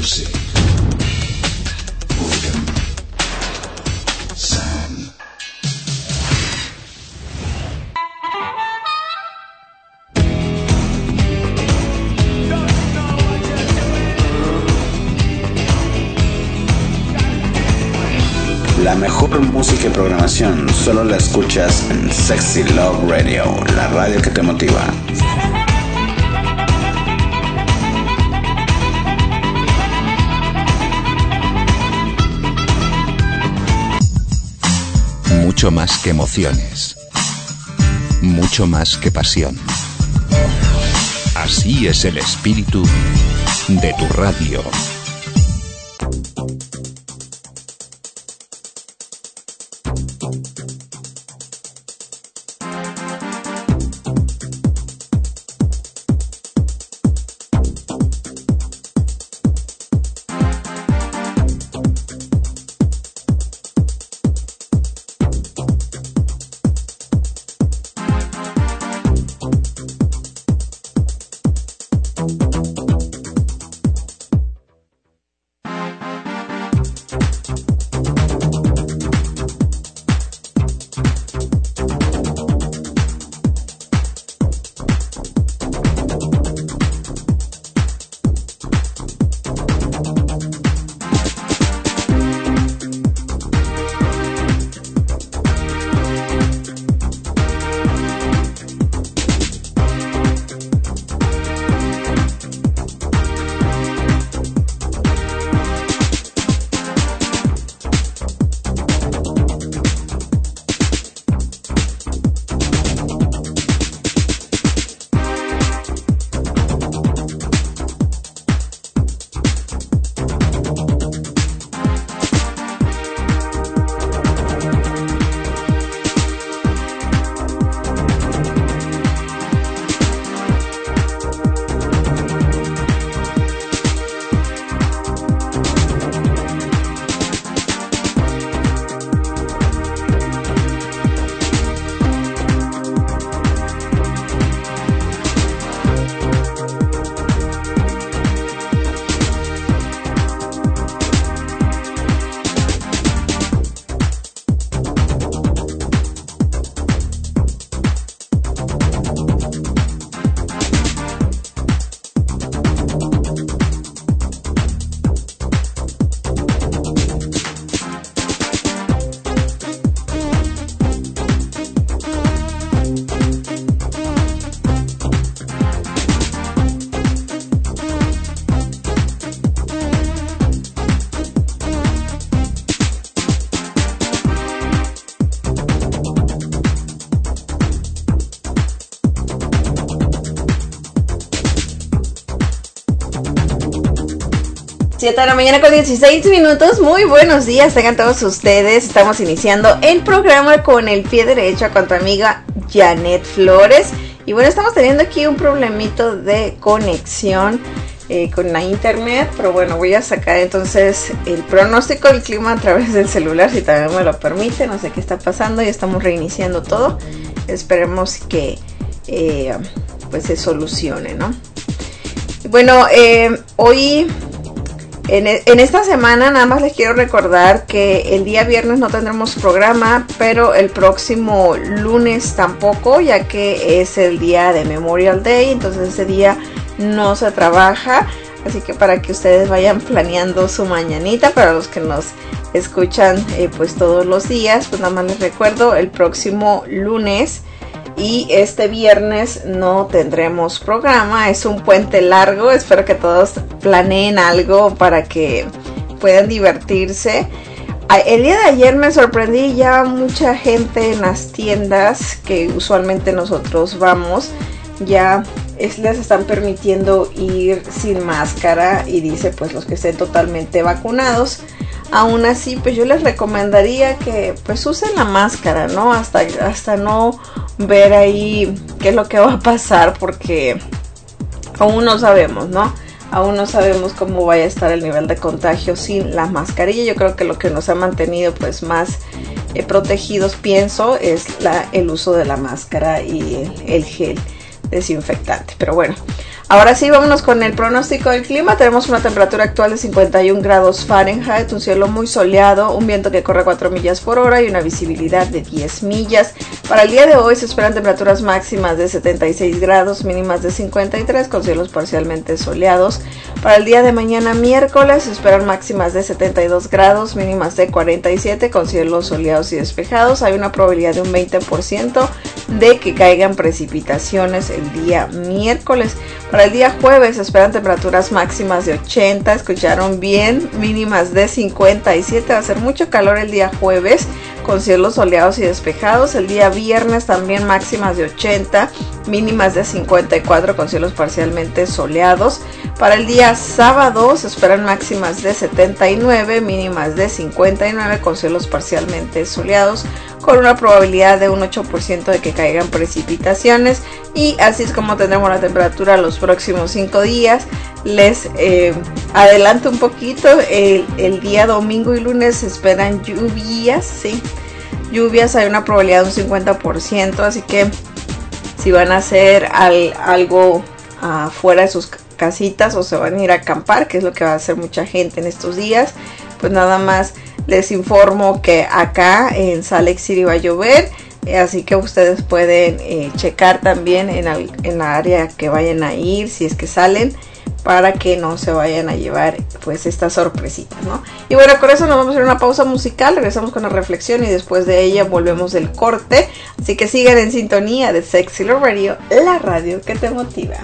music, boredom, sound. La mejor música y programación solo la escuchas en Sexy Love Radio, la radio que te motiva. Mucho más que emociones, mucho más que pasión. Así es el espíritu de tu radio. Siete de la mañana con 16 minutos. Muy buenos días, tengan todos ustedes. Estamos iniciando el programa con el pie derecho con tu amiga Janet Flores. Y bueno, estamos teniendo aquí un problemito de conexión con la internet. Pero bueno, voy a sacar entonces el pronóstico del clima a través del celular, si también me lo permite. No sé qué está pasando, ya estamos reiniciando todo. Esperemos que pues se solucione, ¿no? Bueno, hoy... En esta semana nada más les quiero recordar que el día viernes no tendremos programa, pero el próximo lunes tampoco, ya que es el día de Memorial Day, entonces ese día no se trabaja, así que para que ustedes vayan planeando su mañanita, para los que nos escuchan pues todos los días, pues nada más les recuerdo, el próximo lunes y este viernes no tendremos programa, es un puente largo, espero que todos planeen algo para que puedan divertirse. El día de ayer me sorprendí, ya mucha gente en las tiendas que usualmente nosotros vamos, ya les están permitiendo ir sin máscara y dice pues los que estén totalmente vacunados. Aún así, pues yo les recomendaría que pues usen la máscara, ¿no? Hasta no ver ahí qué es lo que va a pasar, porque aún no sabemos, ¿no? Aún no sabemos cómo vaya a estar el nivel de contagio sin la mascarilla. Yo creo que lo que nos ha mantenido pues más protegidos, pienso, es el uso de la máscara y el gel desinfectante. Pero bueno, Ahora sí, vámonos con el pronóstico del clima. Tenemos una temperatura actual de 51 grados Fahrenheit, un cielo muy soleado, un viento que corre a 4 millas por hora y una visibilidad de 10 millas. Para el día de hoy se esperan temperaturas máximas de 76 grados, mínimas de 53, con cielos parcialmente soleados. Para el día de mañana miércoles se esperan máximas de 72 grados, mínimas de 47, con cielos soleados y despejados. Hay una probabilidad de un 20% de que caigan precipitaciones el día miércoles. Para el día jueves se esperan temperaturas máximas de 80, escucharon bien, mínimas de 57, va a hacer mucho calor el día jueves con cielos soleados y despejados. El día viernes también máximas de 80, mínimas de 54 con cielos parcialmente soleados. Para el día sábado se esperan máximas de 79, mínimas de 59 con cielos parcialmente soleados, con una probabilidad de un 8% de que caigan precipitaciones. Y así es como tendremos la temperatura los próximos 5 días. Les adelanto un poquito, el día domingo y lunes se esperan lluvias, sí, lluvias, hay una probabilidad de un 50%, así que si van a hacer algo fuera de sus casitas o se van a ir a acampar, que es lo que va a hacer mucha gente en estos días, pues nada más les informo que acá en Salt Lake City va a llover, así que ustedes pueden checar también en la área que vayan a ir, si es que salen, para que no se vayan a llevar pues estas sorpresitas, ¿no? Y bueno, con eso nos vamos a hacer una pausa musical, regresamos con la reflexión y después de ella volvemos del corte, así que sigan en sintonía de Sexy Love Radio, la radio que te motiva.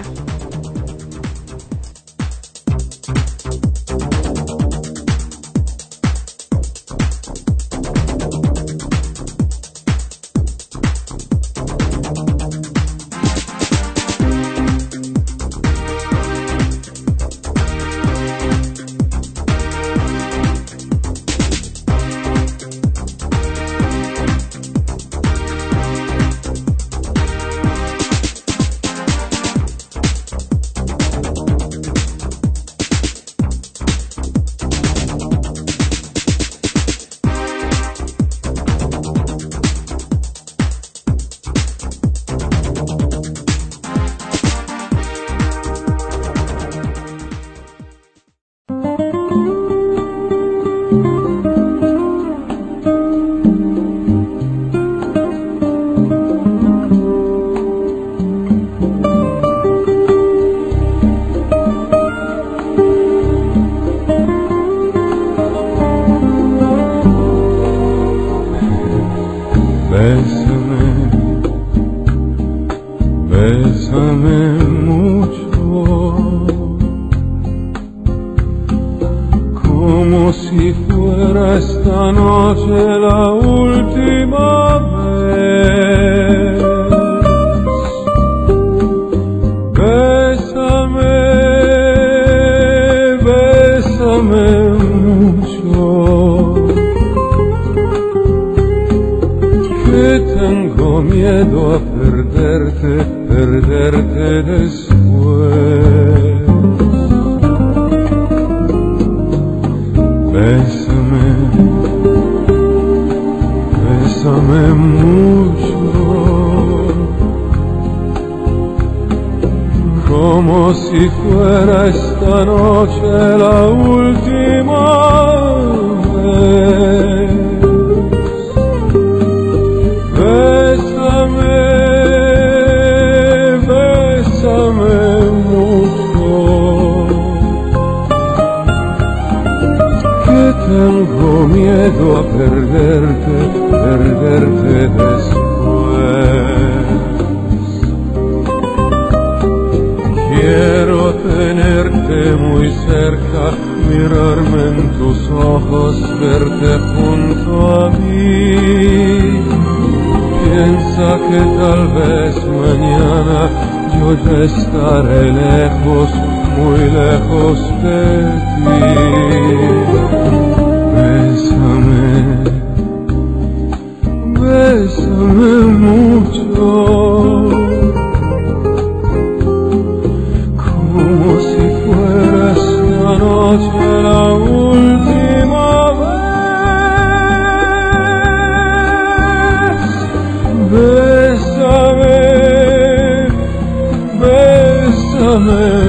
Bésame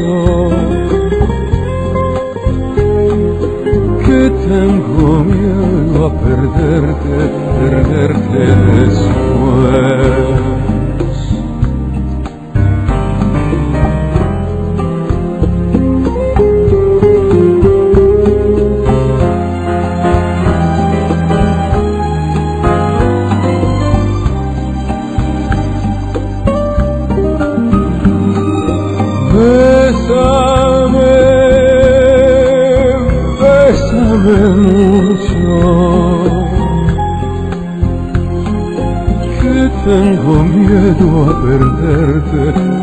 que tengo miedo a perderte después. Bésame mucho, que tengo miedo a perderte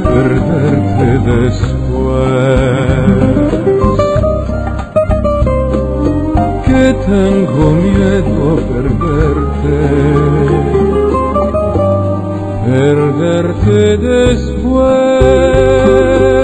después. Que tengo miedo a perderte después.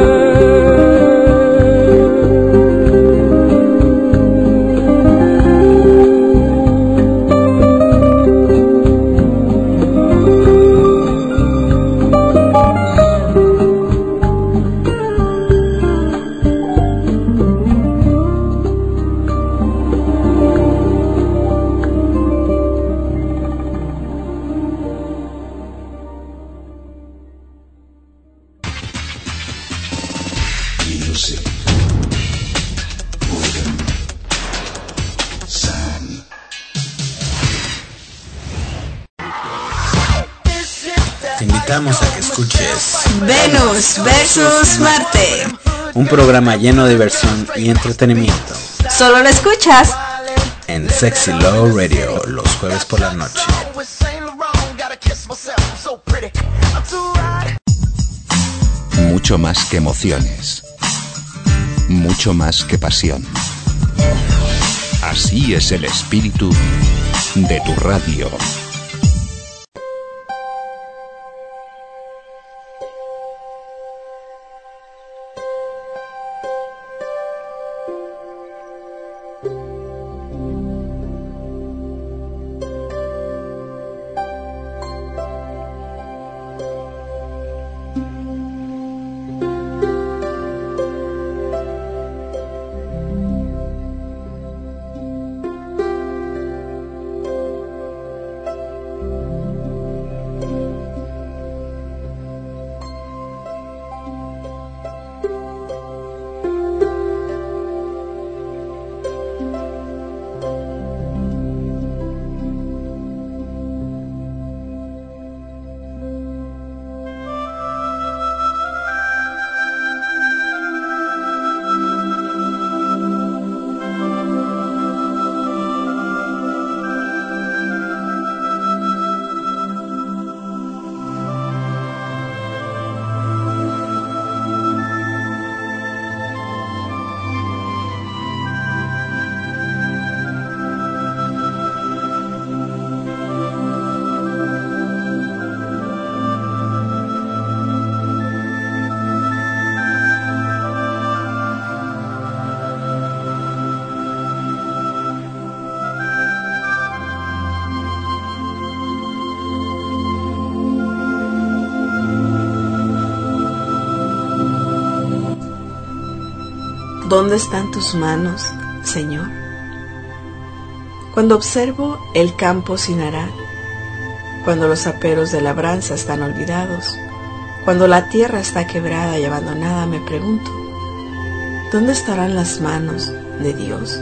Te invitamos a que escuches Venus versus Marte. Un programa lleno de diversión y entretenimiento. Solo lo escuchas en Sexy Love Radio los jueves por la noche. Mucho más que emociones. Mucho más que pasión. Así es el espíritu de tu radio. ¿Dónde están tus manos, Señor? Cuando observo el campo sin arar, cuando los aperos de labranza están olvidados, cuando la tierra está quebrada y abandonada, me pregunto, ¿dónde estarán las manos de Dios?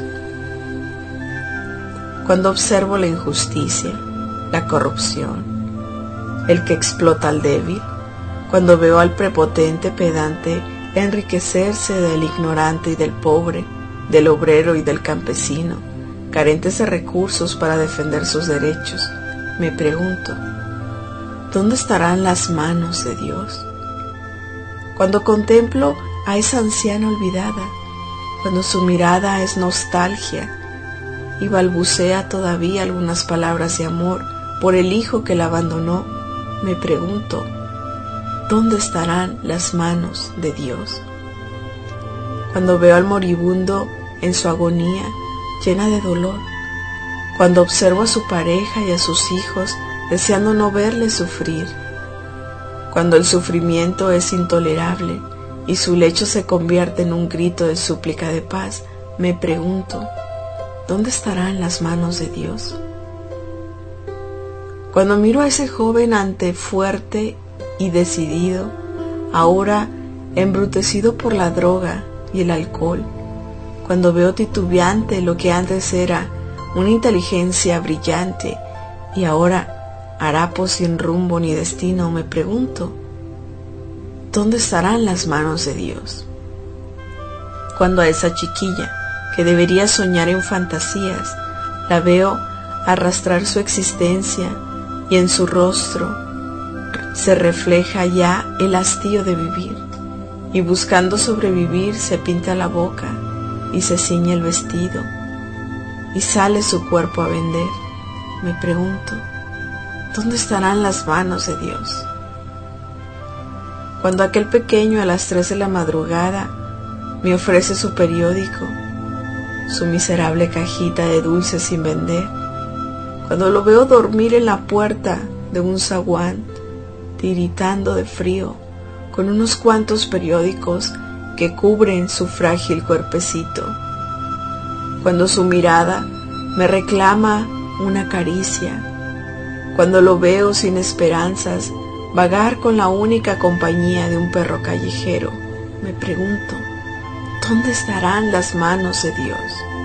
Cuando observo la injusticia, la corrupción, el que explota al débil, cuando veo al prepotente pedante enriquecerse del ignorante y del pobre, del obrero y del campesino, carentes de recursos para defender sus derechos, me pregunto, ¿dónde estarán las manos de Dios? Cuando contemplo a esa anciana olvidada, cuando su mirada es nostalgia y balbucea todavía algunas palabras de amor por el hijo que la abandonó, me pregunto, ¿dónde estarán las manos de Dios? Cuando veo al moribundo en su agonía llena de dolor, cuando observo a su pareja y a sus hijos deseando no verle sufrir, cuando el sufrimiento es intolerable y su lecho se convierte en un grito de súplica de paz, me pregunto, ¿dónde estarán las manos de Dios? Cuando miro a ese joven fuerte y decidido, ahora embrutecido por la droga y el alcohol, cuando veo titubeante lo que antes era una inteligencia brillante y ahora harapo sin rumbo ni destino, me pregunto, ¿dónde estarán las manos de Dios? Cuando a esa chiquilla, que debería soñar en fantasías, la veo arrastrar su existencia y en su rostro se refleja ya el hastío de vivir, y buscando sobrevivir se pinta la boca y se ciñe el vestido y sale su cuerpo a vender, me pregunto, ¿dónde estarán las manos de Dios? Cuando aquel pequeño a las 3 de la madrugada me ofrece su periódico, su miserable cajita de dulces sin vender, cuando lo veo dormir en la puerta de un zaguán, tiritando de frío, con unos cuantos periódicos que cubren su frágil cuerpecito, cuando su mirada me reclama una caricia, cuando lo veo sin esperanzas vagar con la única compañía de un perro callejero, me pregunto, ¿dónde estarán las manos de Dios?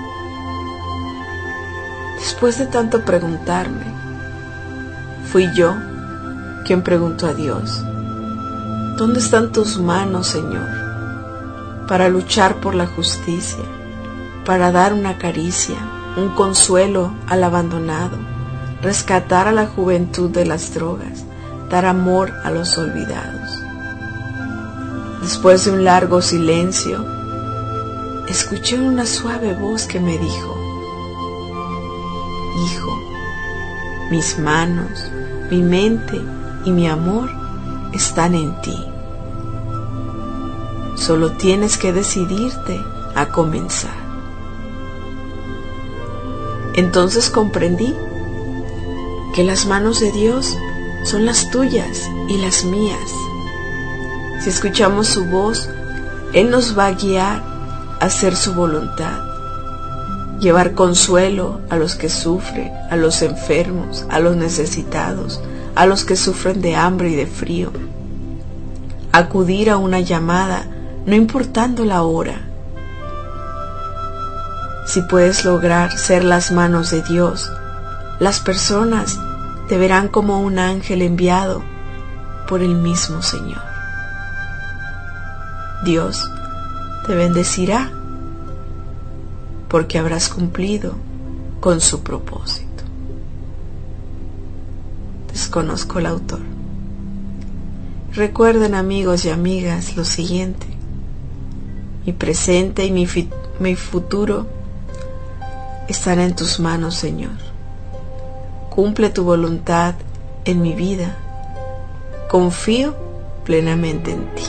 Después de tanto preguntarme, fui yo quien preguntó a Dios, ¿dónde están tus manos, Señor, para luchar por la justicia, para dar una caricia, un consuelo al abandonado, rescatar a la juventud de las drogas, dar amor a los olvidados? Después de un largo silencio, escuché una suave voz que me dijo, Hijo, mis manos, mi mente y mi amor están en ti. Solo tienes que decidirte a comenzar. Entonces comprendí que las manos de Dios son las tuyas y las mías. Si escuchamos su voz, Él nos va a guiar a hacer su voluntad, llevar consuelo a los que sufren, a los enfermos, a los necesitados, a los que sufren de hambre y de frío, acudir a una llamada, no importando la hora. Si puedes lograr ser las manos de Dios, las personas te verán como un ángel enviado por el mismo Señor. Dios te bendecirá porque habrás cumplido con su propósito. Desconozco el autor. Recuerden, amigos y amigas, lo siguiente: mi presente y mi futuro están en tus manos, Señor. Cumple tu voluntad en mi vida. Confío plenamente en ti.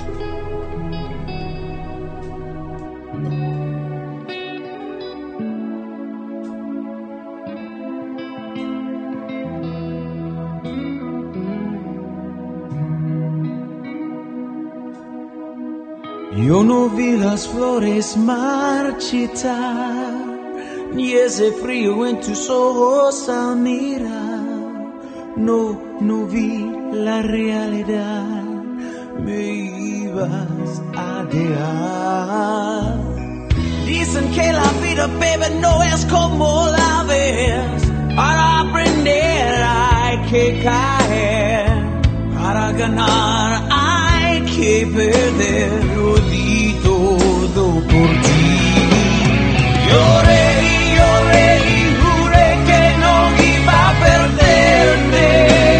Yo no vi las flores marchitar, ni ese frío en tus ojos al mirar. No vi la realidad, me ibas a dejar. Dicen que la vida, baby, no es como la ves. Para aprender hay que caer, para ganar hay que perder. Lo di todo por ti. Lloré y juré que no iba a perderte.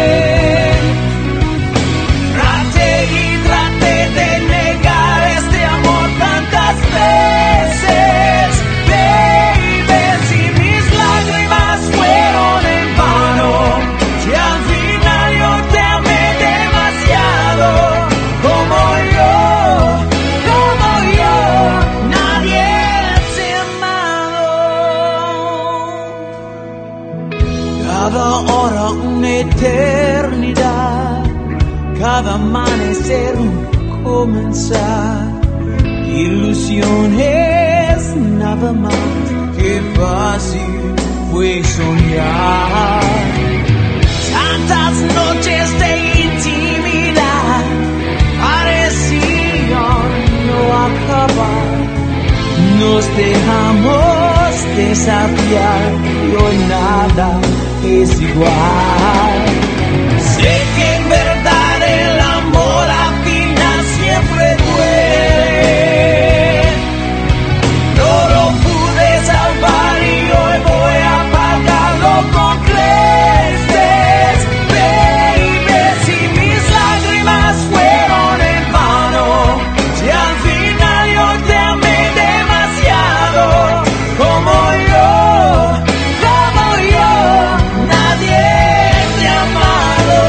Traté de negar este amor tantas veces, baby, si mis lágrimas fueron en vano, si al final yo te amé demasiado, como yo ilusiones, nada más. Qué fácil fue soñar. Tantas noches de intimidad parecían no acabar. Nos dejamos desafiar y hoy nada es igual. Sé que en verdad el amor al final siempre duele. No lo pude salvar y hoy voy a pagarlo con creces. Baby, si mis lágrimas fueron en vano, si al final yo te amé demasiado, como yo, nadie te ha amado.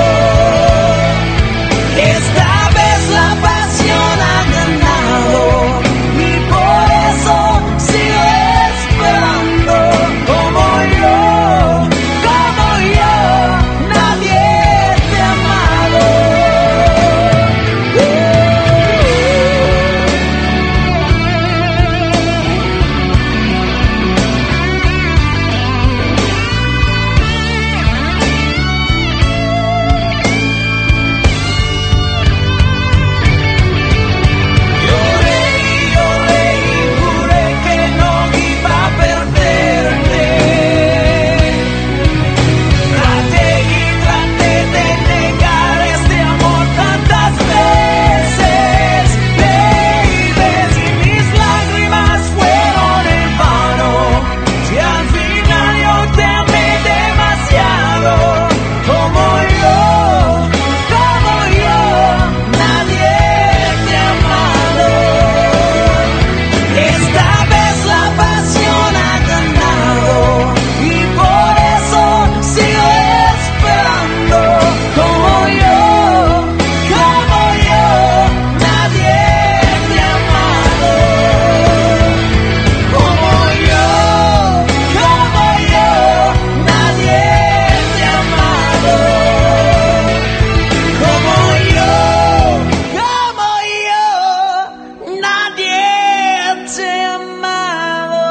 Esta vez la pasión ha ganado y por eso sigo esperando, como yo, nadie te ha amado. Lloré y juré que no iba a perderte. Traté de negar este amor tantas veces. Baby, si mis lágrimas fueron en vano, si al final yo te amé demasiado, como yo, nadie te ha amado. Esta vez la pasión ha ganado y por eso sigo esperando, como yo, nadie te ha amado. Como yo, nadie te ha amado. Como yo, nadie te ha amado.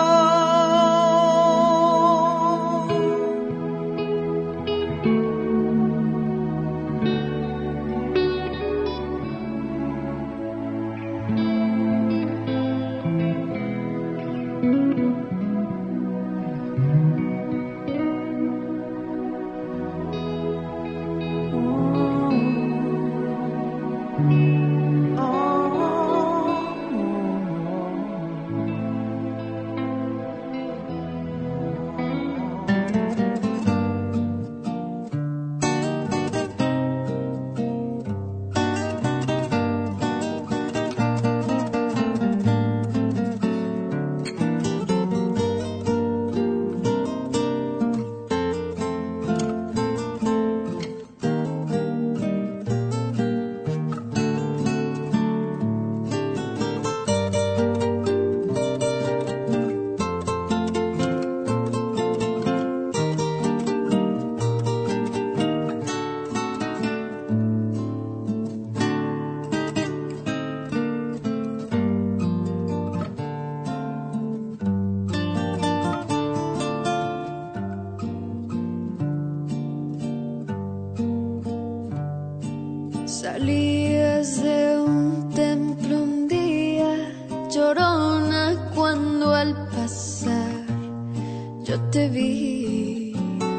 Salías de un templo un día, llorona, cuando al pasar yo te vi.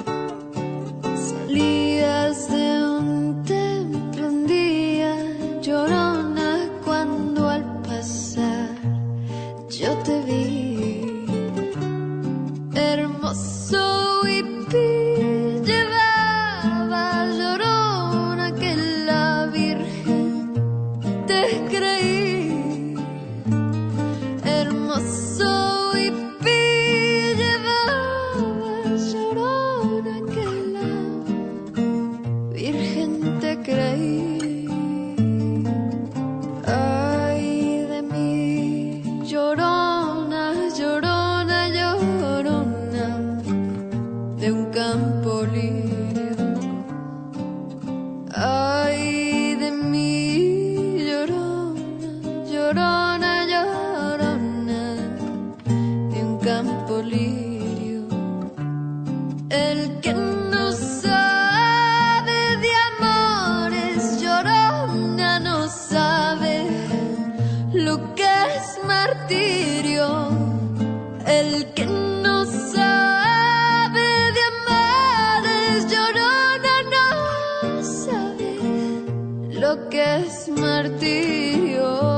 Salías de un templo un día, llorona, cuando al pasar yo te vi. Hermoso hippie llevaba llorona que la Virgen te creí. Hermoso hippie llevaba llorona que la Virgen te creí. Ay de mí, llorona, llorona, llorona de un campo lirio. Ay de mí, llorona, llorona, llorona lirio. El que no sabe de amores, llorona, no sabe lo que es martirio. El que no sabe de amores, llorona, no sabe lo que es martirio.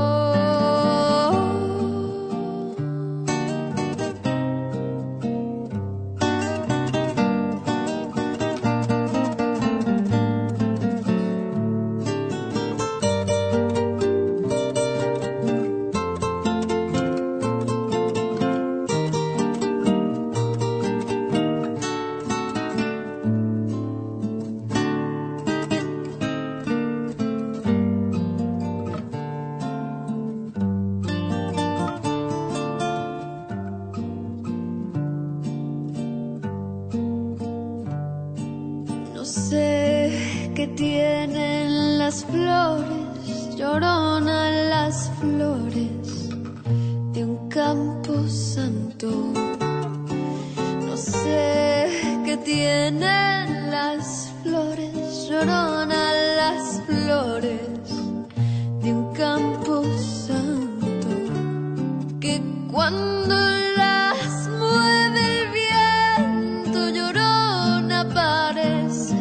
Tienen las flores, llorona, las flores de un campo santo. No sé qué tienen las flores, llorona, las flores de un campo santo, que cuando las mueve el viento, llorona, aparece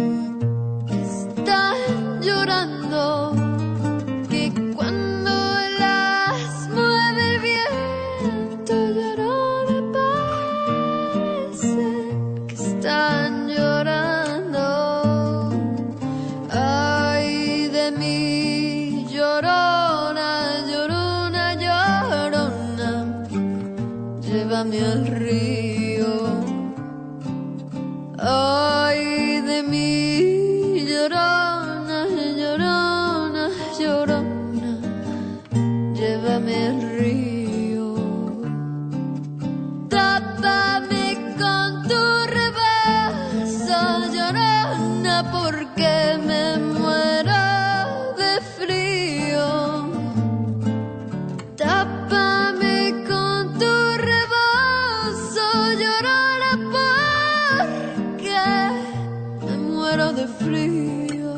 llorando, que cuando las mueve el viento, llorona, parece que están llorando. Ay de mí, llorona, llorona, llorona, llévame al río. Ay de mí, llorona, llorona, llorona, llévame al río. Tápame con tu rebazo, llorona, porque me muero de frío. Tápame con tu rebozo, llorona, porque me muero de frío.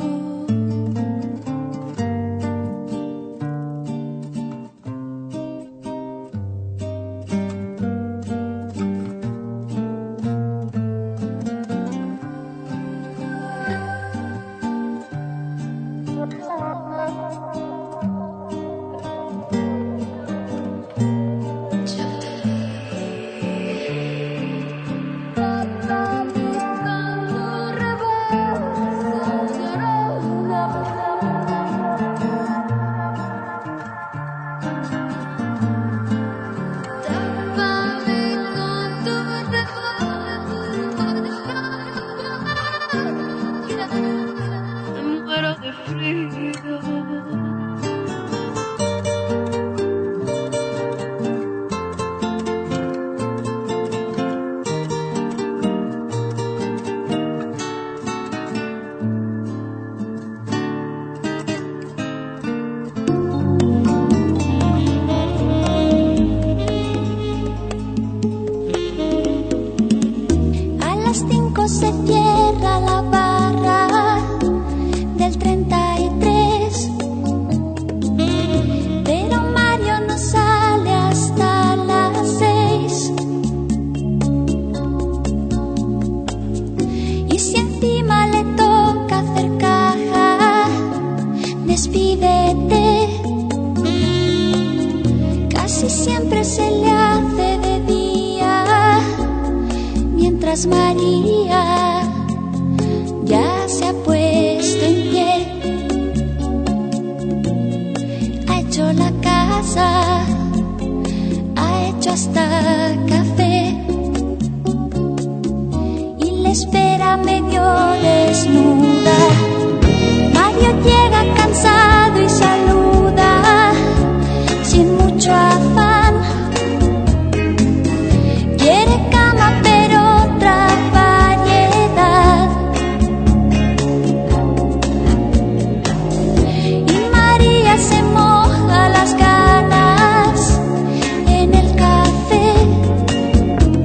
María ya se ha puesto en pie, ha hecho la casa, ha hecho hasta café y le espera medio desnuda. Mario llega cansado y saluda sin mucho afán. Quiere cama pero otra variedad. Y María se moja las ganas en el café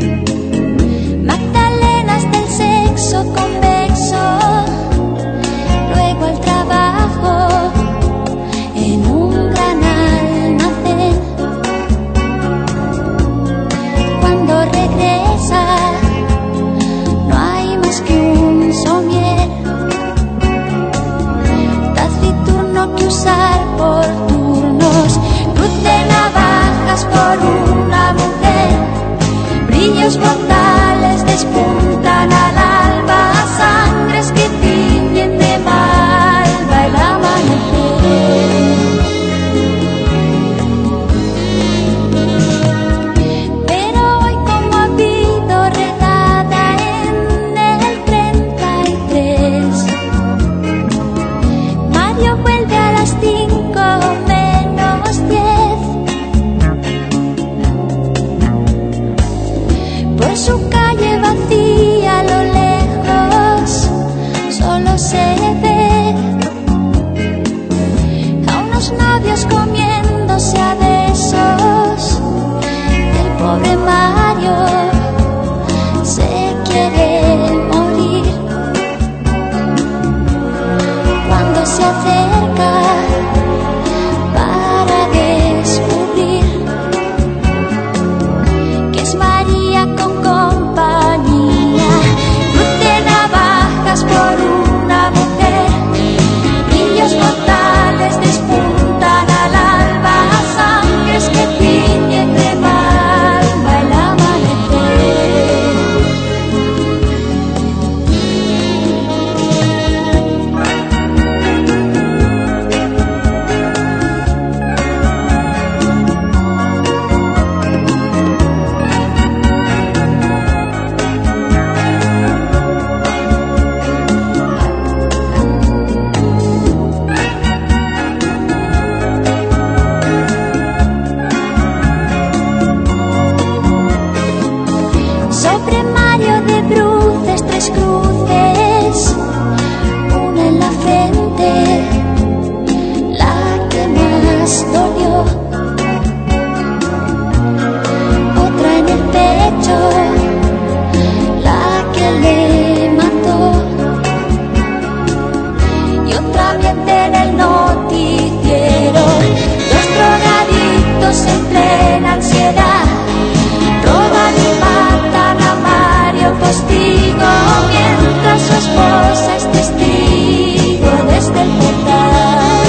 la ansiedad. Roban y matan a Mario Postigo mientras su esposa es testigo desde el portal.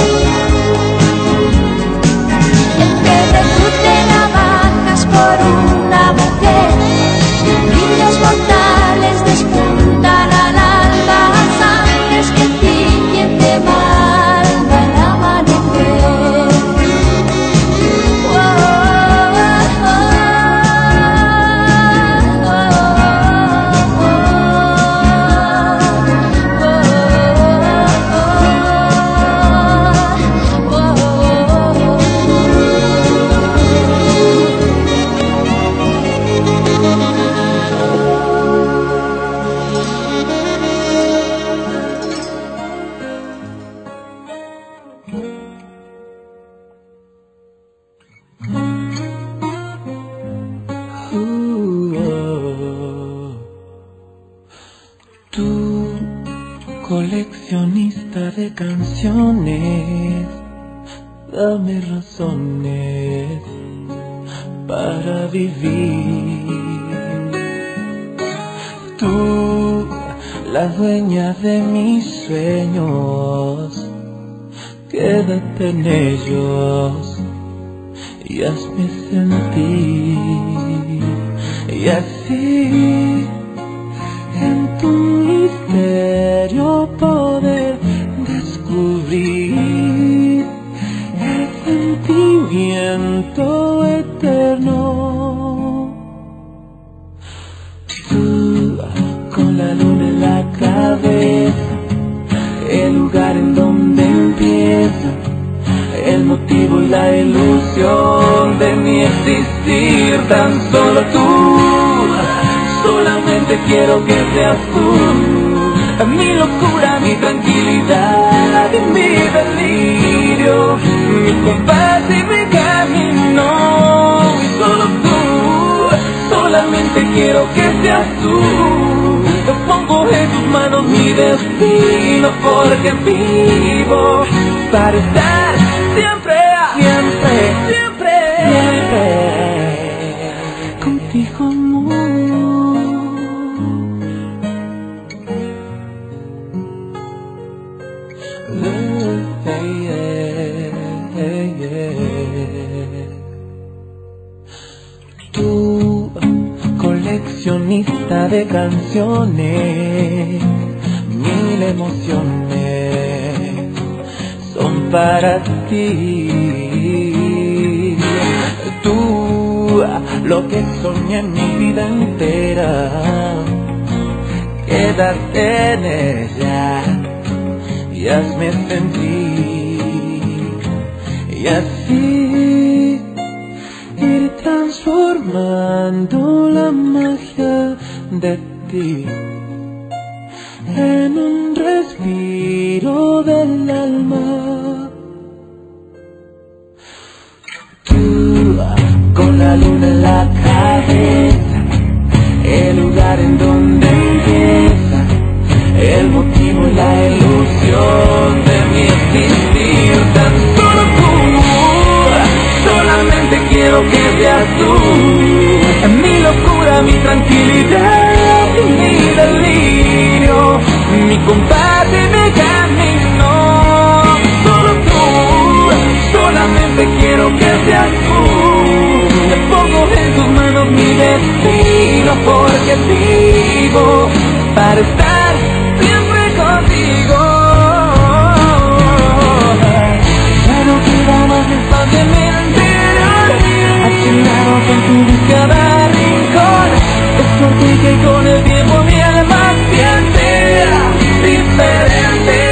Entre recrute navajas por una mujer, niños mortales despuntan al alba, sangres que tiñen de malva el amanecer. Tú, coleccionista de canciones, dame razones para vivir. Tú, la dueña de mis sueños, quédate en ellos y hazme sentir. Y así en tu misterio poder descubrir el sentimiento eterno. Tú, con la luna en la cabeza, el lugar en donde empieza el motivo y la ilusión de mi existir, tan solo tú. Solamente quiero que seas tú, mi locura, mi tranquilidad y mi delirio, mi compás y mi camino. Y solo tú, solamente quiero que seas tú. Yo pongo en tus manos mi destino, porque vivo para estar siempre, siempre, siempre, siempre contigo, amor. Tú, coleccionista de canciones, mil emociones son para ti. Tú, lo que soñé en mi vida entera, quédate en ella y hazme sentir. Y así ir transformando la magia de ti en un respiro del alma. Tú, con la luna en la cabeza, el lugar en donde empieza el motivo y la ilusión de mi existir, tan solo tú. Solamente quiero que seas tú, mi locura, mi tranquilidad y mi delirio, mi compás y mi camino. Solo tú, solamente quiero que seas tú. Te pongo en tus manos mi destino, porque vivo para estar siempre contigo. Ya no queda más espacio en mi interior, asignado con tu cada rincón. Es por ti que con el tiempo mi alma siente diferente.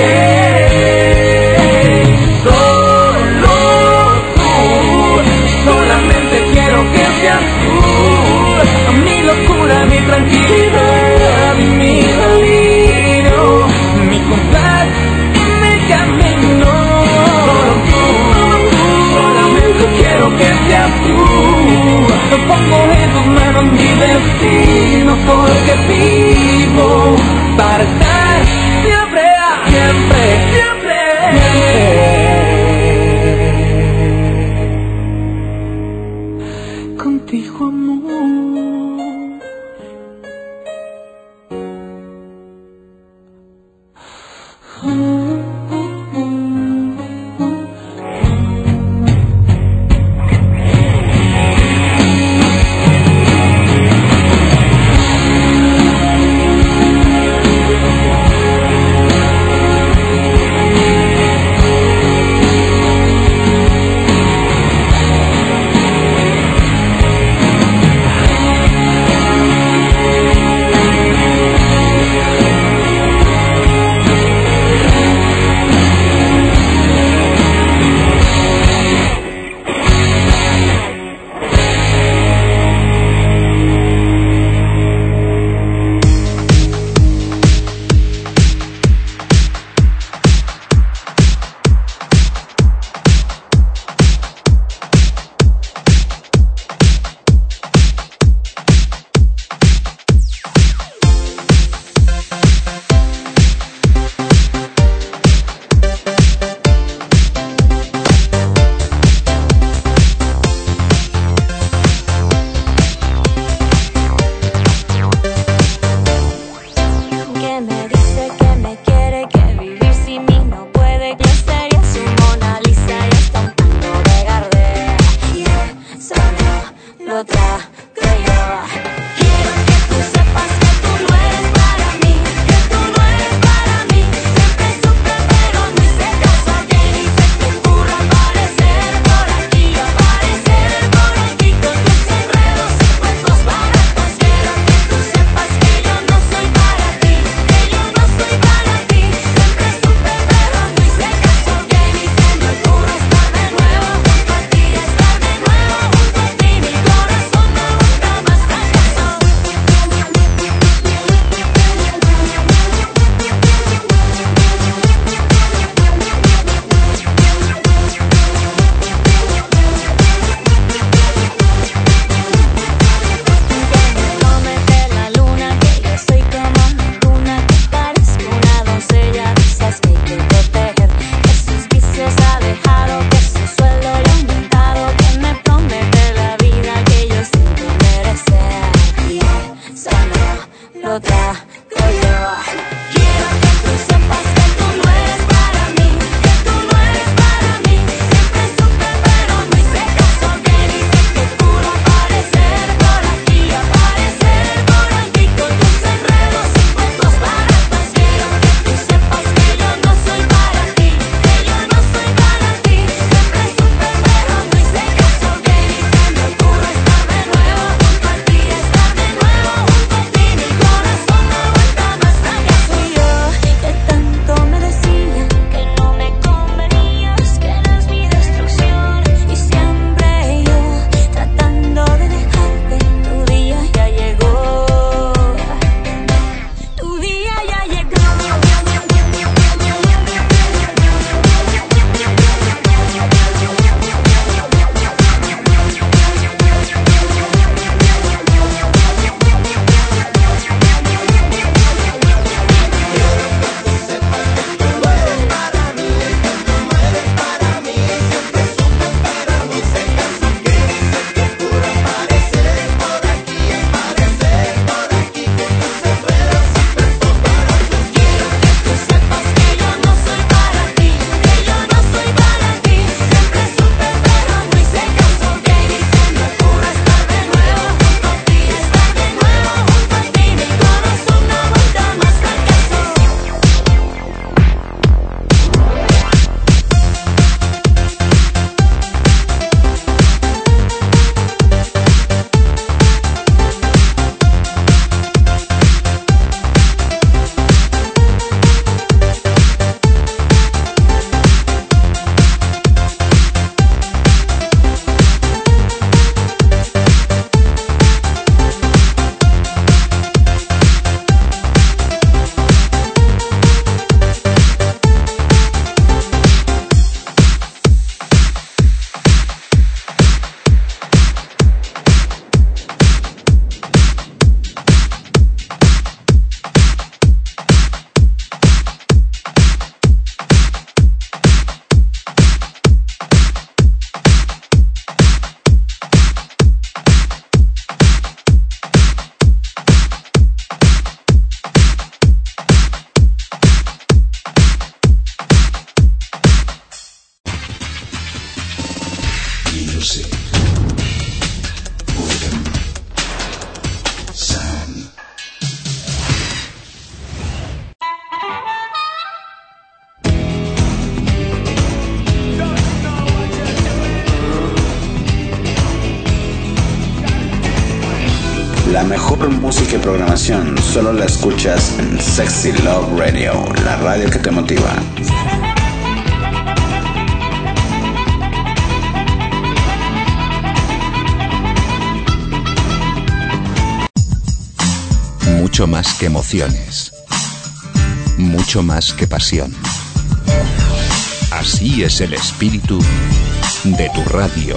Solo tú, solamente quiero que seas tú, mi locura, mi tranquilidad y mi delirio, mi compás y mi camino. Solamente quiero que seas tú. Yo pongo en tus manos mi destino, porque vivo para estar siempre, siempre, siempre. contigo, amor. Corazón La mejor música y programación solo la escuchas en Sexy Love Radio, la radio que te motiva. Mucho más que emociones. Mucho más que pasión. Así es el espíritu de tu radio.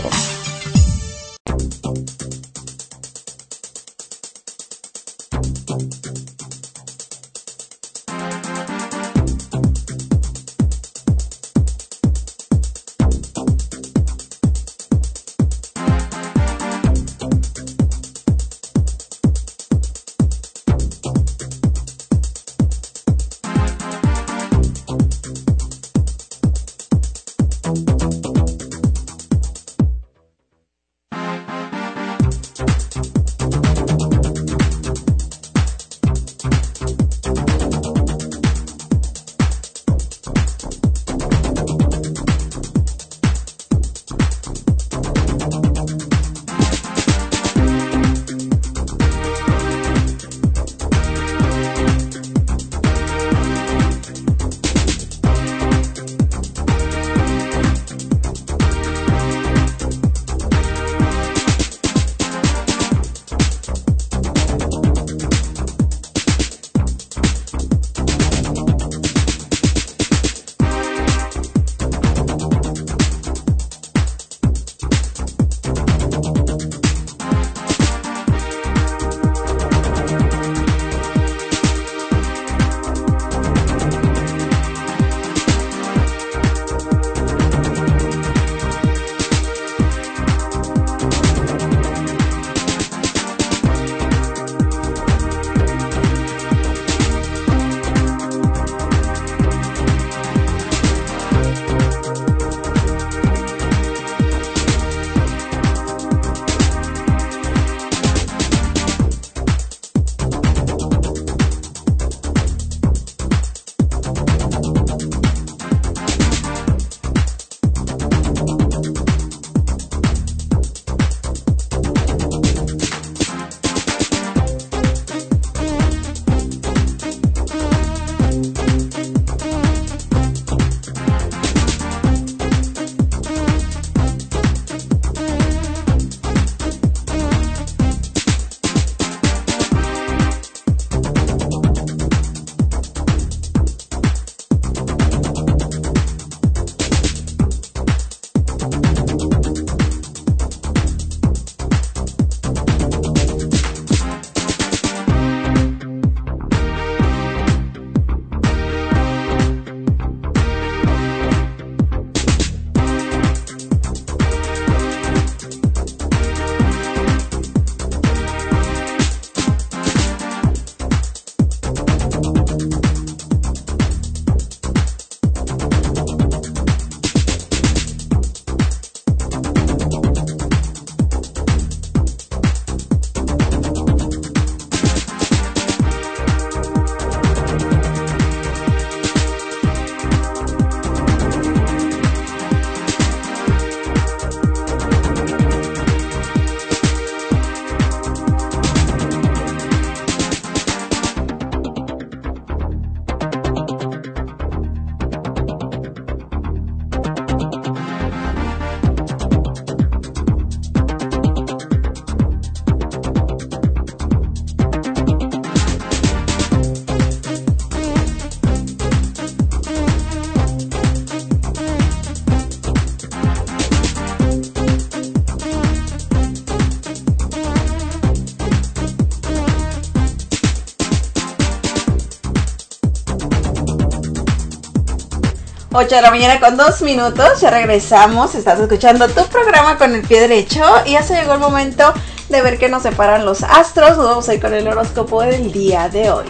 Ocho de la mañana con 2 minutos, ya regresamos, estás escuchando tu programa con el pie derecho y ya se llegó el momento de ver qué nos separan los astros. Nos vamos a ir con el horóscopo del día de hoy.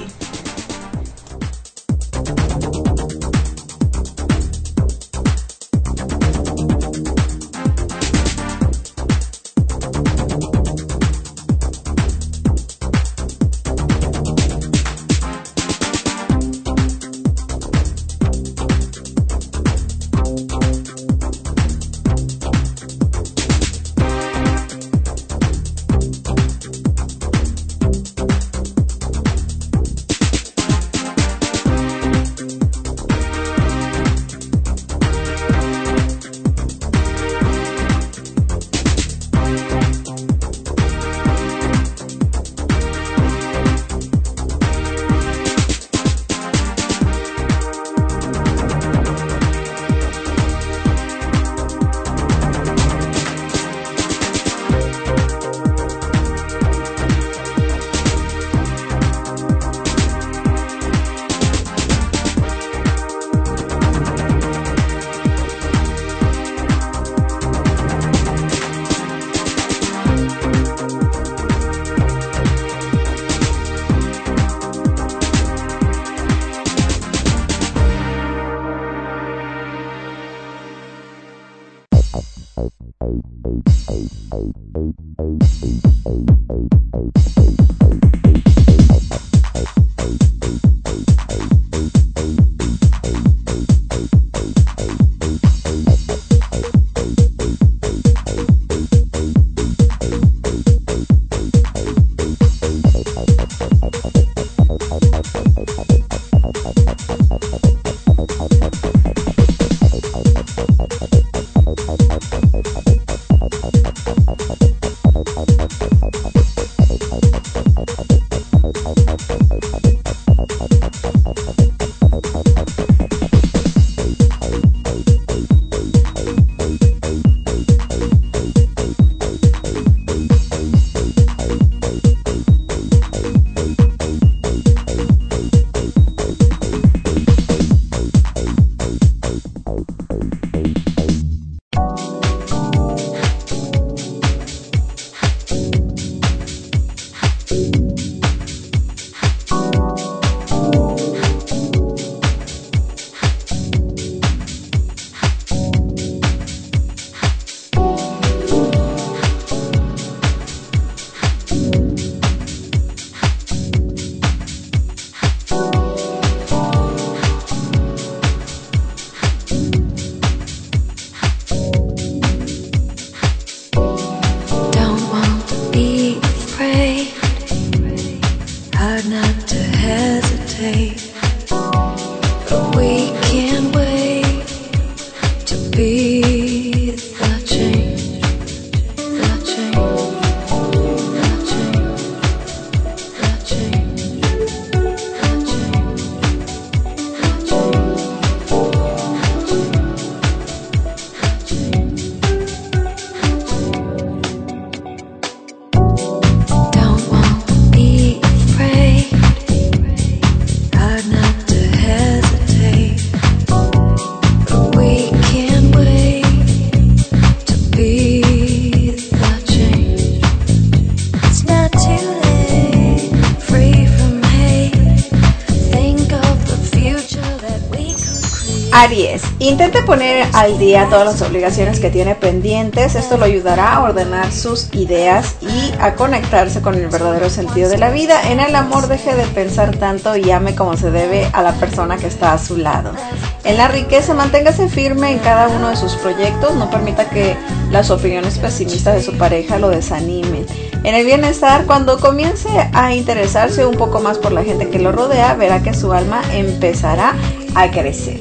Aries, intente poner al día todas las obligaciones que tiene pendientes. Esto lo ayudará a ordenar sus ideas y a conectarse con el verdadero sentido de la vida. En el amor, deje de pensar tanto y ame como se debe a la persona que está a su lado. En la riqueza, manténgase firme en cada uno de sus proyectos. No permita que las opiniones pesimistas de su pareja lo desanimen. En el bienestar, cuando comience a interesarse un poco más por la gente que lo rodea, verá que su alma empezará a crecer.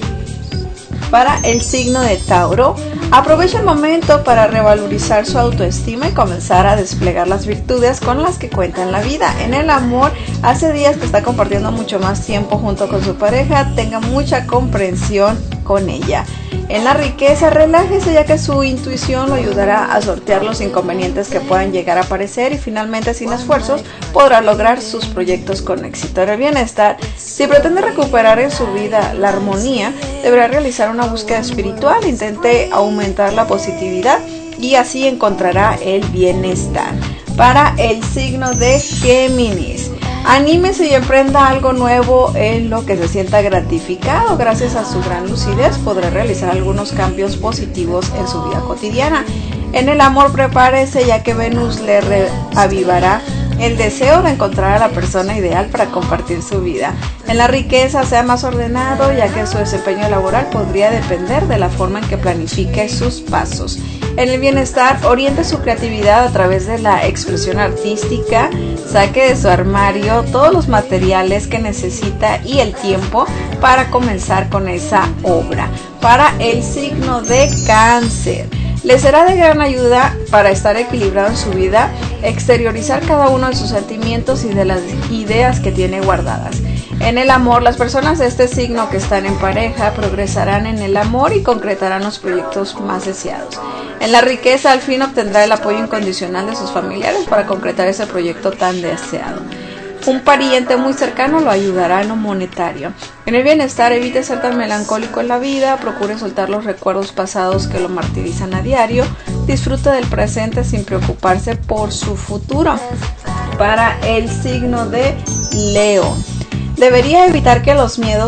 Para el signo de Tauro, aprovecha el momento para revalorizar su autoestima y comenzar a desplegar las virtudes con las que cuenta en la vida. En el amor, hace días que está compartiendo mucho más tiempo junto con su pareja, tenga mucha comprensión con ella. En la riqueza, relájese ya que su intuición lo ayudará a sortear los inconvenientes que puedan llegar a aparecer y finalmente, sin esfuerzos, podrá lograr sus proyectos con éxito. En el bienestar, si pretende recuperar en su vida la armonía, deberá realizar una búsqueda espiritual. Intente aumentar la positividad y así encontrará el bienestar. Para el signo de Géminis, anímese y emprenda algo nuevo en lo que se sienta gratificado. Gracias a su gran lucidez podrá realizar algunos cambios positivos en su vida cotidiana. En el amor, prepárese ya que Venus le reavivará el deseo de encontrar a la persona ideal para compartir su vida. En la riqueza, sea más ordenado ya que su desempeño laboral podría depender de la forma en que planifique sus pasos. En el bienestar, oriente su creatividad a través de la expresión artística. Saque de su armario todos los materiales que necesita y el tiempo para comenzar con esa obra. Para el signo de Cáncer, le será de gran ayuda para estar equilibrado en su vida, exteriorizar cada uno de sus sentimientos y de las ideas que tiene guardadas. En el amor, las personas de este signo que están en pareja progresarán en el amor y concretarán los proyectos más deseados. En la riqueza, al fin obtendrá el apoyo incondicional de sus familiares para concretar ese proyecto tan deseado. Un pariente muy cercano lo ayudará en lo monetario. En el bienestar, evite ser tan melancólico en la vida, procure soltar los recuerdos pasados que lo martirizan a diario, disfrute del presente sin preocuparse por su futuro. Para el signo de Leo, debería evitar que los miedos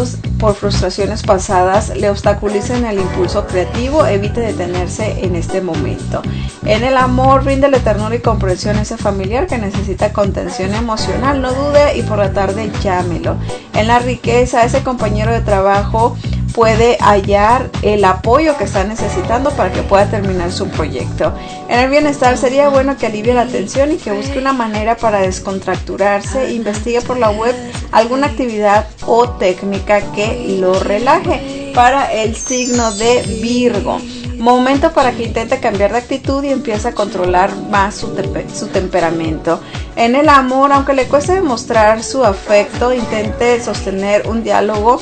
por frustraciones pasadas le obstaculicen el impulso creativo, evite detenerse en este momento. En el amor, bríndele ternura y comprensión a ese familiar que necesita contención emocional, no dude y por la tarde llámelo. En la riqueza, ese compañero de trabajo puede hallar el apoyo que está necesitando para que pueda terminar su proyecto. En el bienestar, sería bueno que alivie la tensión y que busque una manera para descontracturarse. Investigue por la web alguna actividad o técnica que lo relaje. Para el signo de Virgo, momento para que intente cambiar de actitud y empiece a controlar más su temperamento. En el amor, aunque le cueste demostrar su afecto, intente sostener un diálogo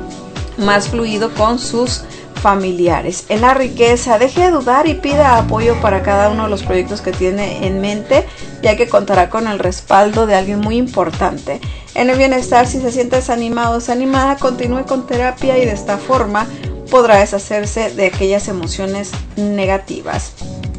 más fluido con sus familiares. En la riqueza, deje de dudar y pida apoyo para cada uno de los proyectos que tiene en mente, ya que contará con el respaldo de alguien muy importante. En el bienestar, si se siente desanimado o desanimada, continúe con terapia y de esta forma podrá deshacerse de aquellas emociones negativas.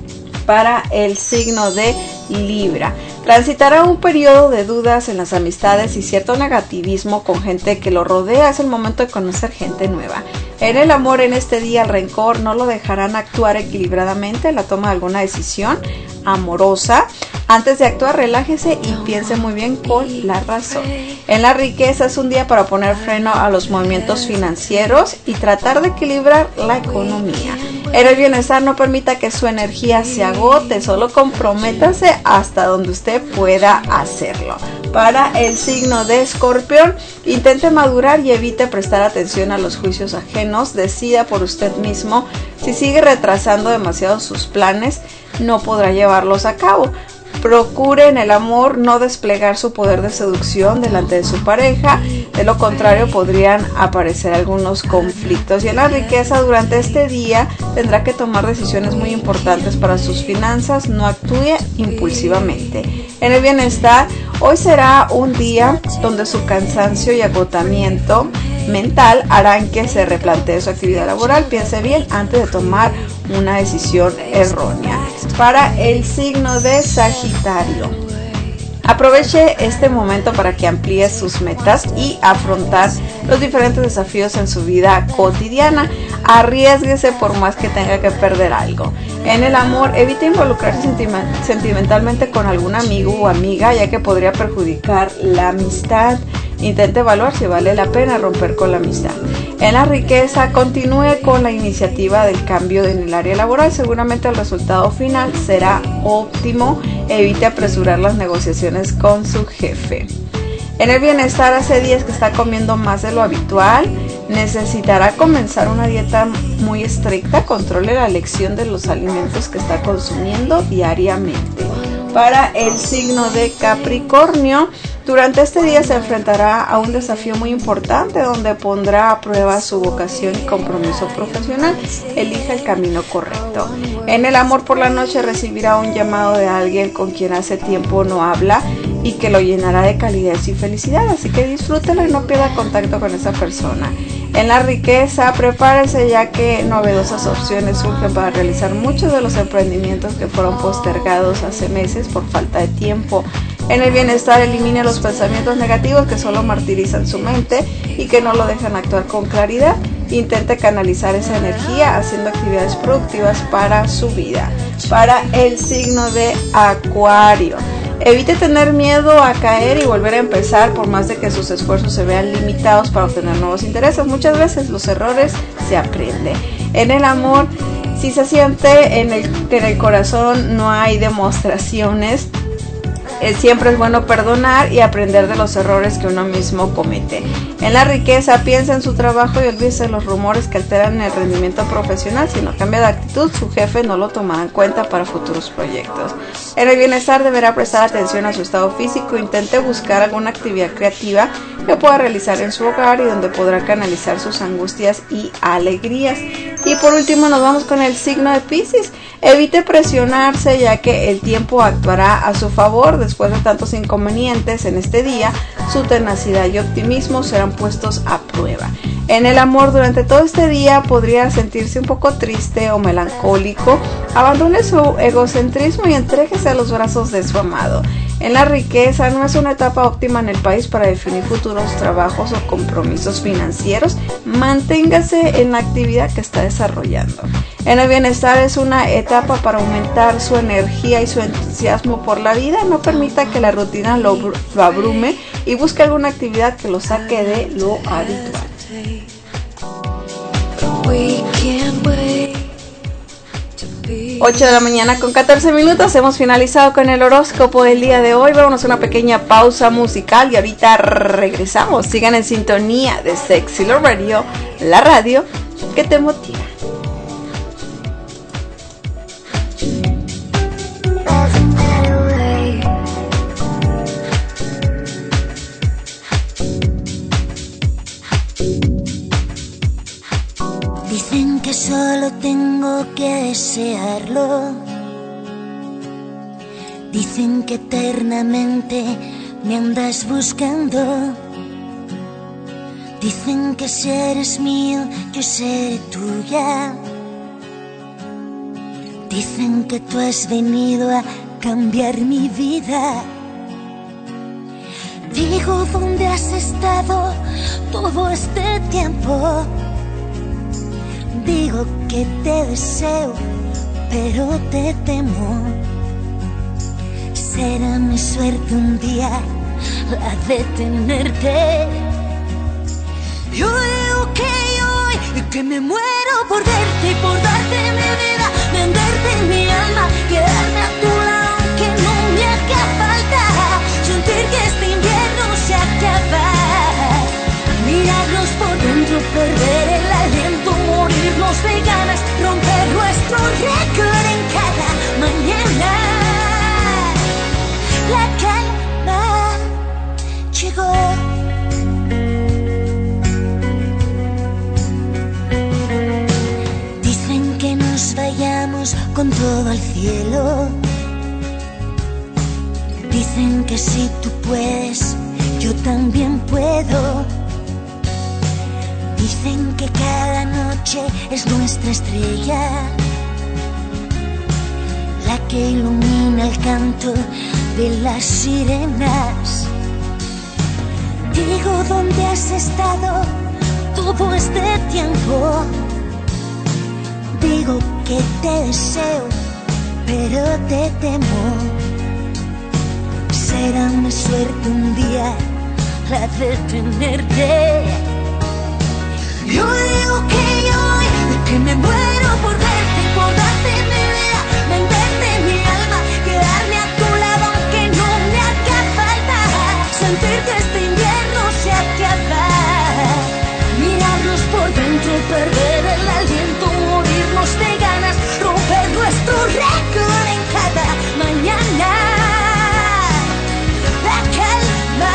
Para el signo de Libra, transitará un periodo de dudas en las amistades y cierto negativismo con gente que lo rodea. Es el momento de conocer gente nueva. En el amor, en este día, el rencor no lo dejarán actuar equilibradamente en la toma de alguna decisión amorosa. Antes de actuar, relájese y piense muy bien con la razón. En la riqueza, es un día para poner freno a los movimientos financieros y tratar de equilibrar la economía. En el bienestar, no permita que su energía se agote, solo comprométase hasta donde usted pueda hacerlo. Para el signo de Escorpión, intente madurar y evite prestar atención a los juicios ajenos. Decida por usted mismo. Si sigue retrasando demasiado sus planes, no podrá llevarlos a cabo. Procure en el amor no desplegar su poder de seducción delante de su pareja, de lo contrario podrían aparecer algunos conflictos. Y en la riqueza, durante este día tendrá que tomar decisiones muy importantes para sus finanzas, no actúe impulsivamente. En el bienestar, hoy será un día donde su cansancio y agotamiento mental harán que se replantee su actividad laboral. Piense bien antes de tomar una decisión errónea. Para el signo de Sagitario, aproveche este momento para que amplíe sus metas y afrontar los diferentes desafíos en su vida cotidiana. Arriésguese por más que tenga que perder algo. En el amor, evite involucrarse sentimentalmente con algún amigo o amiga, ya que podría perjudicar la amistad. Intente evaluar si vale la pena romper con la amistad. En la riqueza, continúe con la iniciativa del cambio en el área laboral. Seguramente el resultado final será óptimo. Evite apresurar las negociaciones con su jefe. En el bienestar, hace días que está comiendo más de lo habitual. Necesitará comenzar una dieta muy estricta. Controle la elección de los alimentos que está consumiendo diariamente. Para el signo de Capricornio, durante este día se enfrentará a un desafío muy importante donde pondrá a prueba su vocación y compromiso profesional. Elija el camino correcto. En el amor, por la noche recibirá un llamado de alguien con quien hace tiempo no habla y que lo llenará de calidez y felicidad, así que disfrútelo y no pierda contacto con esa persona. En la riqueza, prepárese ya que novedosas opciones surgen para realizar muchos de los emprendimientos que fueron postergados hace meses por falta de tiempo. En el bienestar, elimine los pensamientos negativos que solo martirizan su mente y que no lo dejan actuar con claridad. Intente canalizar esa energía haciendo actividades productivas para su vida. Para el signo de Acuario, evite tener miedo a caer y volver a empezar por más de que sus esfuerzos se vean limitados para obtener nuevos intereses. Muchas veces los errores se aprenden. En el amor, si se siente que en el corazón no hay demostraciones, siempre es bueno perdonar y aprender de los errores que uno mismo comete. En la riqueza, piensa en su trabajo y olvídese de los rumores que alteran el rendimiento profesional. Si no cambia de actitud, su jefe no lo tomará en cuenta para futuros proyectos. En el bienestar, deberá prestar atención a su estado físico. Intente buscar alguna actividad creativa que pueda realizar en su hogar y donde podrá canalizar sus angustias y alegrías. Y por último, nos vamos con el signo de Piscis. Evite presionarse ya que el tiempo actuará a su favor. Después de tantos inconvenientes en este día, su tenacidad y optimismo serán puestos a prueba. En el amor, durante todo este día podría sentirse un poco triste o melancólico. Abandone su egocentrismo y entréguese a los brazos de su amado. en la riqueza no es una etapa óptima en el país para definir futuros trabajos o compromisos financieros. Manténgase en la actividad que está desarrollando. En el bienestar es una etapa para aumentar su energía y su entusiasmo por la vida. No permita que la rutina lo abrume y busque alguna actividad que lo saque de lo habitual. 8 de la mañana con 14 minutos. Hemos finalizado con el horóscopo del día de hoy. Vámonos a una pequeña pausa musical y ahorita regresamos. Sigan en sintonía de Sexy Love Radio, la radio que te motiva. Dicen que solo tengo que desearlo. Dicen que eternamente me andas buscando. Dicen que si eres mío, yo seré tuya. Dicen que tú has venido a cambiar mi vida. Digo, ¿dónde has estado todo este tiempo? Digo que te deseo, pero te temo. Será mi suerte un día la de tenerte. Yo digo que me muero por verte y por darte mi vida, venderte mi alma, quedarme a tu lado aunque no me haga falta, sentir que este invierno se acaba, mirarnos por dentro, perder el aliento, morirnos de ganas, romper nuestro récord en cada mañana. La calma llegó. Dicen que nos vayamos con todo al cielo. Dicen que si tú puedes, yo también puedo. Dicen que cada noche es nuestra estrella, la que ilumina el canto de las sirenas. Digo, ¿dónde has estado todo este tiempo? Digo que te deseo, pero te temo. Será mi suerte un día la de tenerte. Yo digo que me muero por verte y por darte mi vida, venderte mi alma, quedarme a tu lado aunque no me haga falta, sentir que este invierno se acaba, mirarnos por dentro, perder el aliento, morirnos de ganas, romper nuestro récord en cada mañana. La calma.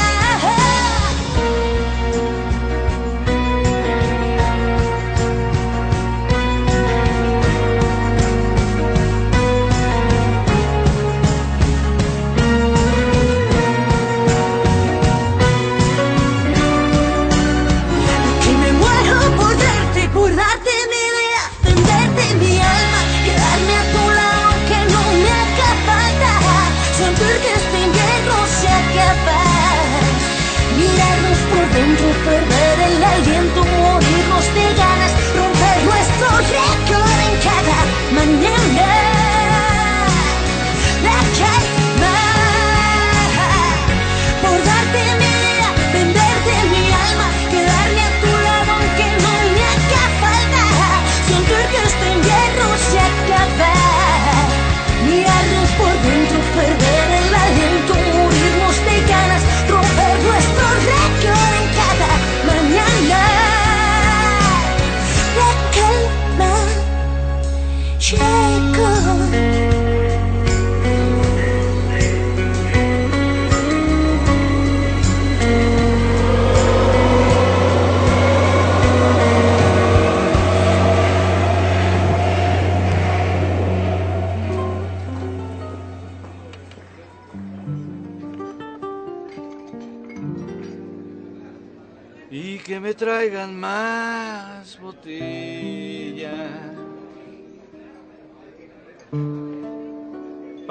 Perder el aliento, morirnos de ganas, romper nuestro récord en cada mañana. La calma, por darte mi vida, venderte mi alma, quedarme a tu lado aunque no me haga falta, sentir que este invierno se acaba, mirarnos por dentro, perder el aliento, morirnos de ganas, romper nuestro récord en cada mañana. La calma llegó. Y que me traigan más botellas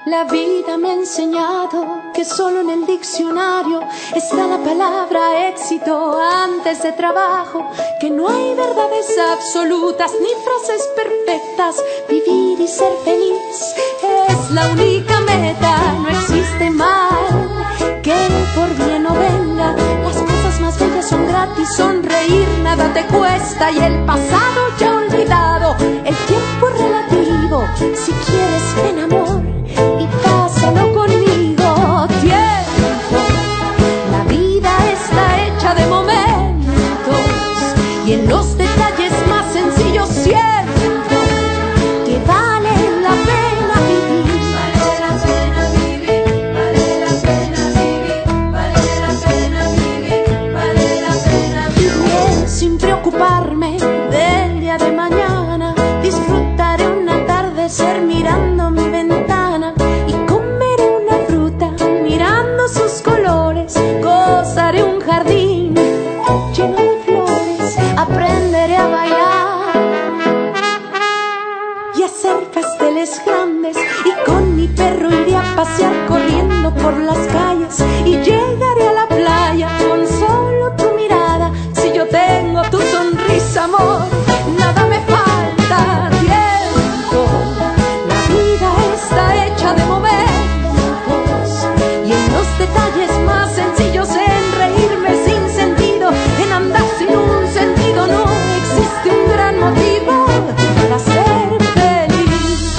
La vida me ha enseñado que solo en el diccionario está la palabra éxito antes de trabajo, que no hay verdades absolutas ni frases perfectas. Vivir y ser feliz es la única meta. No existe mal que por bien no venga. Las cosas más bellas son gratis. Sonreír nada te cuesta y el pasado ya olvidado. El tiempo es relativo. Si quieres ven amor y pásalo conmigo. Tiempo, la vida está hecha de momentos y en los detalles más sencillos siento que vale la pena vivir. Vale la pena vivir, vale la pena vivir, vale la pena vivir, vale la pena vivir. Sin preocuparme del día de mañana, disfrutaré un atardecer mirando mi ventana y comeré una fruta mirando sus colores. Gozaré un jardín lleno de flores, aprenderé a bailar y hacer pasteles grandes, y con mi perro iré a pasear corriendo por las calles y llegaré a la playa con solo tu mirada. Si yo tengo tu sonrisa, amor, nada me falta. Tiempo, la vida está hecha de momentos y en los detalles más sencillos, en reírme sin sentido, en andar sin un sentido, no existe un gran motivo para ser feliz.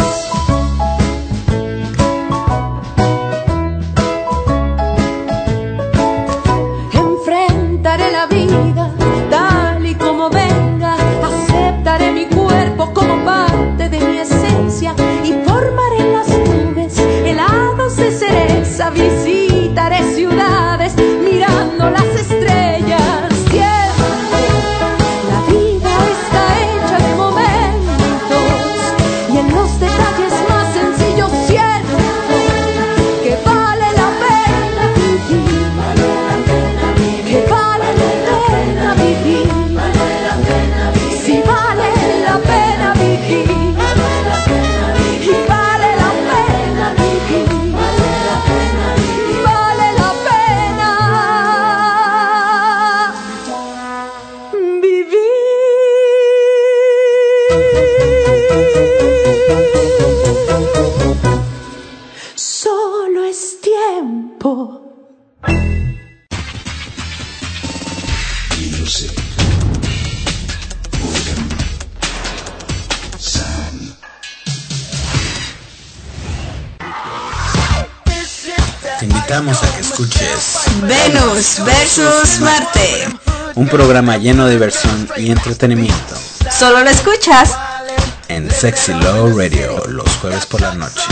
Enfrentaré la vida tal y como venga, aceptaré mi cuerpo como parte de mi esencia y formaré en las nubes helados de cereza. Visitaré ciudades mirando las estrellas. Tiempo, la vida está hecha de momentos y en los detalles más sencillos siento que vale la pena vivir, que vale la pena vivir, si vale la pena vivir, y vale la pena vivir, y vale la pena vivir. Solo es tiempo. Music. Rhythm. Sound. Te invitamos a que escuches Venus versus Marte. un programa lleno de diversión y entretenimiento Solo lo escuchas en Sexy Love Radio los jueves por la noche.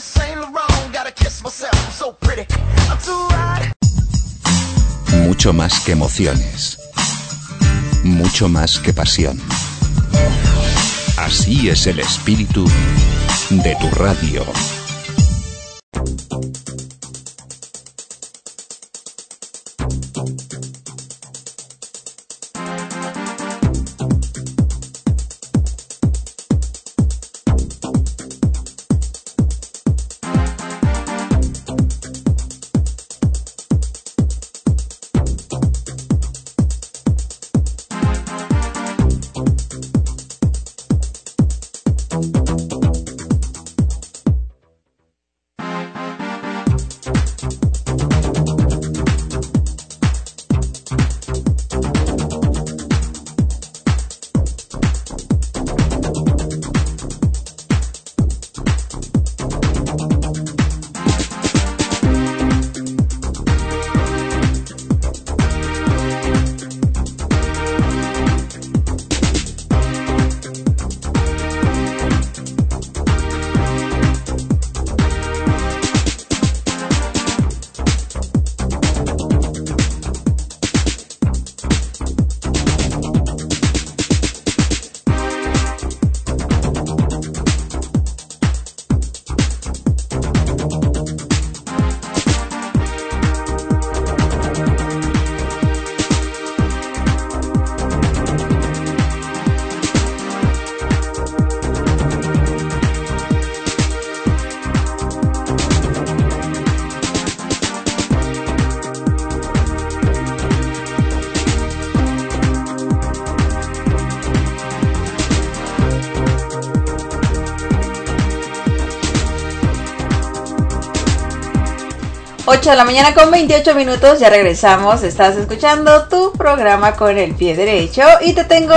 Mucho más que emociones. Mucho más que pasión. Así es el espíritu de tu radio. 8 de la mañana con 28 minutos, ya regresamos. Estás escuchando tu programa con el pie derecho y te tengo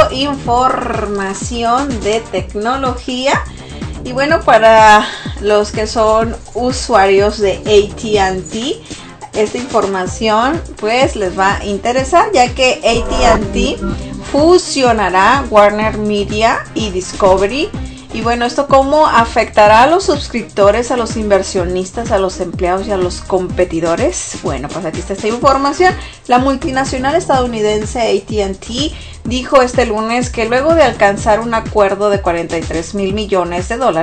información de tecnología. Y bueno, para los que son usuarios de AT&T, esta información pues les va a interesar, ya que AT&T fusionará Warner Media y Discovery. Y bueno, ¿esto cómo afectará a los suscriptores, a los inversionistas, a los empleados y a los competidores? Bueno, pues aquí está esta información. La multinacional estadounidense AT&T dijo este lunes que luego de alcanzar un acuerdo de $43 mil millones,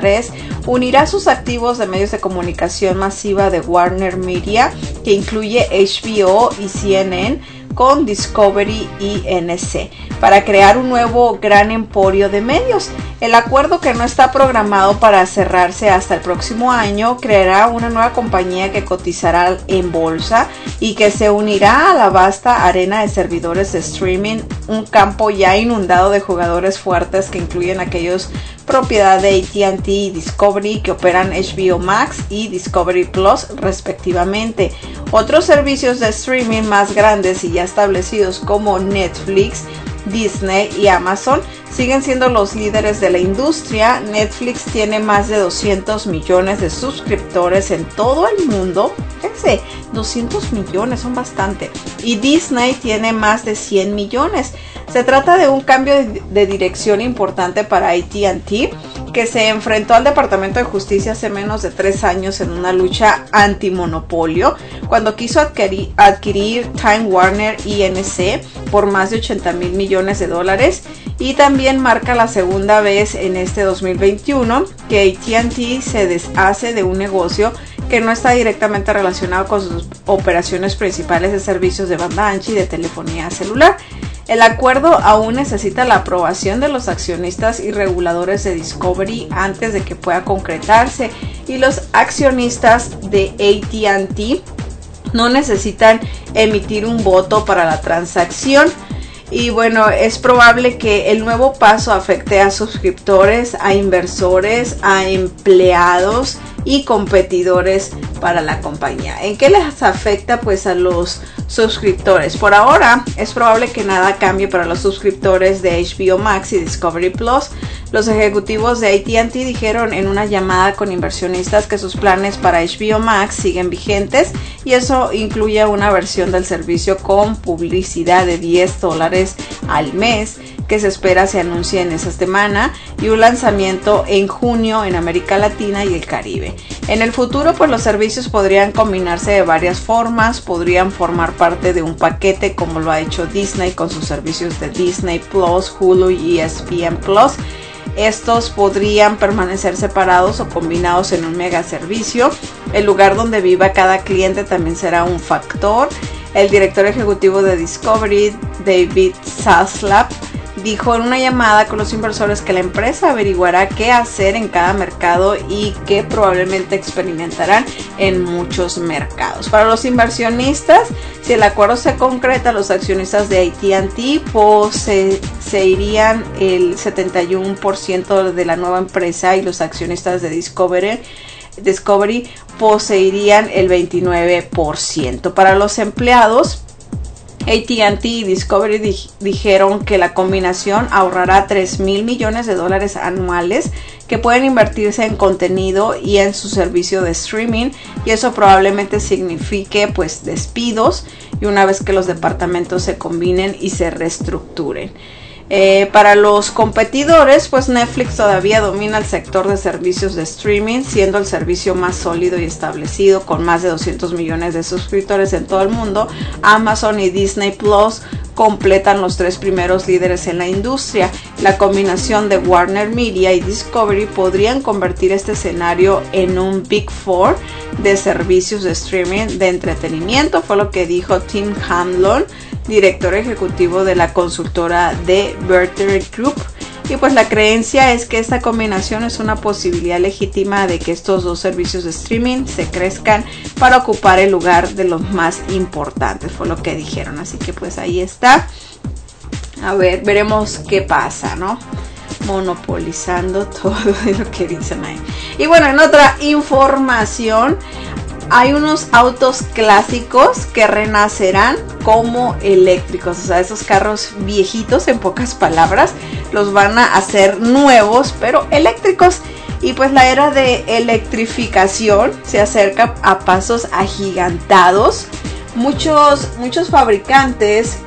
unirá sus activos de medios de comunicación masiva de Warner Media, que incluye HBO y CNN, con Discovery y NBC, para crear un nuevo gran emporio de medios. El acuerdo, que no está programado para cerrarse hasta el próximo año, creará una nueva compañía que cotizará en bolsa y que se unirá a la vasta arena de servidores de streaming, un campo ya inundado de jugadores fuertes que incluyen aquellos propiedad de AT&T y Discovery, que operan HBO Max y Discovery Plus respectivamente. Otros servicios de streaming más grandes y ya establecidos como Netflix, Disney y Amazon siguen siendo los líderes de la industria. Netflix tiene más de 200 millones de suscriptores en todo el mundo. Fíjense, 200 millones son bastante. Y Disney tiene más de 100 millones. Se trata de un cambio de dirección importante para AT&T, que se enfrentó al Departamento de Justicia hace menos de 3 años en una lucha antimonopolio, cuando quiso adquirir Time Warner y NBC por más de $80 mil millones. Y también marca la segunda vez en este 2021 que AT&T se deshace de un negocio que no está directamente relacionado con sus operaciones principales de servicios de banda ancha y de telefonía celular. El acuerdo aún necesita la aprobación de los accionistas y reguladores de Discovery antes de que pueda concretarse, y los accionistas de AT&T no necesitan emitir un voto para la transacción. Y bueno, es probable que el nuevo paso afecte a suscriptores, a inversores, a empleados y competidores para la compañía. ¿En qué les afecta? Pues a los suscriptores. Por ahora es probable que nada cambie para los suscriptores de HBO Max y Discovery Plus. Los ejecutivos de AT&T dijeron en una llamada con inversionistas que sus planes para HBO Max siguen vigentes, y eso incluye una versión del servicio con publicidad de $10 al mes, que se espera se anuncie en esa semana, y un lanzamiento en junio en América Latina y el Caribe. En el futuro, pues los servicios podrían combinarse de varias formas. Podrían formar parte de un paquete, como lo ha hecho Disney con sus servicios de Disney Plus, Hulu y ESPN Plus. Estos podrían permanecer separados o combinados en un mega servicio. El lugar donde viva cada cliente también será un factor. El director ejecutivo de Discovery, David Zaslav, dijo en una llamada con los inversores que la empresa averiguará qué hacer en cada mercado y que probablemente experimentarán en muchos mercados. Para los inversionistas, si el acuerdo se concreta, los accionistas de AT&T poseerían el 71% de la nueva empresa, y los accionistas de Discovery poseerían el 29%. Para los empleados, AT&T y Discovery dijeron que la combinación ahorrará $3 mil millones anuales que pueden invertirse en contenido y en su servicio de streaming, y eso probablemente signifique pues despidos, y una vez que los departamentos se combinen y se reestructuren. Para los competidores, pues Netflix todavía domina el sector de servicios de streaming, siendo el servicio más sólido y establecido, con más de 200 millones de suscriptores en todo el mundo. Amazon y Disney Plus completan los 3 primeros líderes en la industria. La combinación de Warner Media y Discovery podrían convertir este escenario en un Big Four de servicios de streaming de entretenimiento, fue lo que dijo Tim Hamlin, director ejecutivo de la consultora de Verter Group. Y pues la creencia es que esta combinación es una posibilidad legítima de que estos dos servicios de streaming se crezcan para ocupar el lugar de los más importantes, fue lo que dijeron. Así que pues ahí está. A ver, veremos qué pasa, ¿no? Monopolizando todo lo que dicen ahí. Y bueno, en otra información, hay unos autos clásicos que renacerán como eléctricos. O sea, esos carros viejitos, en pocas palabras, los van a hacer nuevos, pero eléctricos. Y pues la era de electrificación se acerca a pasos agigantados. Muchos fabricantes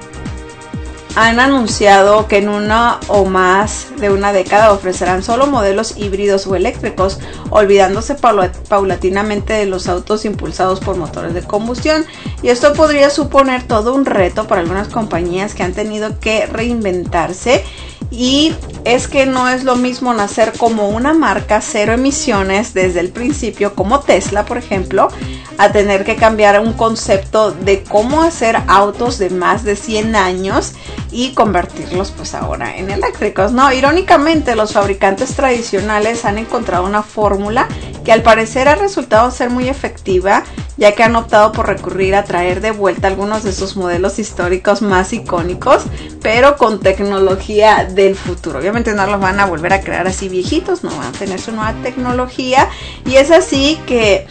han anunciado que en una o más de una década ofrecerán solo modelos híbridos o eléctricos, olvidándose paulatinamente de los autos impulsados por motores de combustión. Y esto podría suponer todo un reto para algunas compañías que han tenido que reinventarse. Y es que no es lo mismo nacer como una marca cero emisiones desde el principio, como Tesla, por ejemplo, a tener que cambiar un concepto de cómo hacer autos de más de 100 años y convertirlos pues ahora en eléctricos, ¿no? Irónicamente, los fabricantes tradicionales han encontrado una fórmula que al parecer ha resultado ser muy efectiva, ya que han optado por recurrir a traer de vuelta algunos de sus modelos históricos más icónicos, pero con tecnología del futuro. Obviamente no los van a volver a crear así viejitos, no van a tener su nueva tecnología, y es así que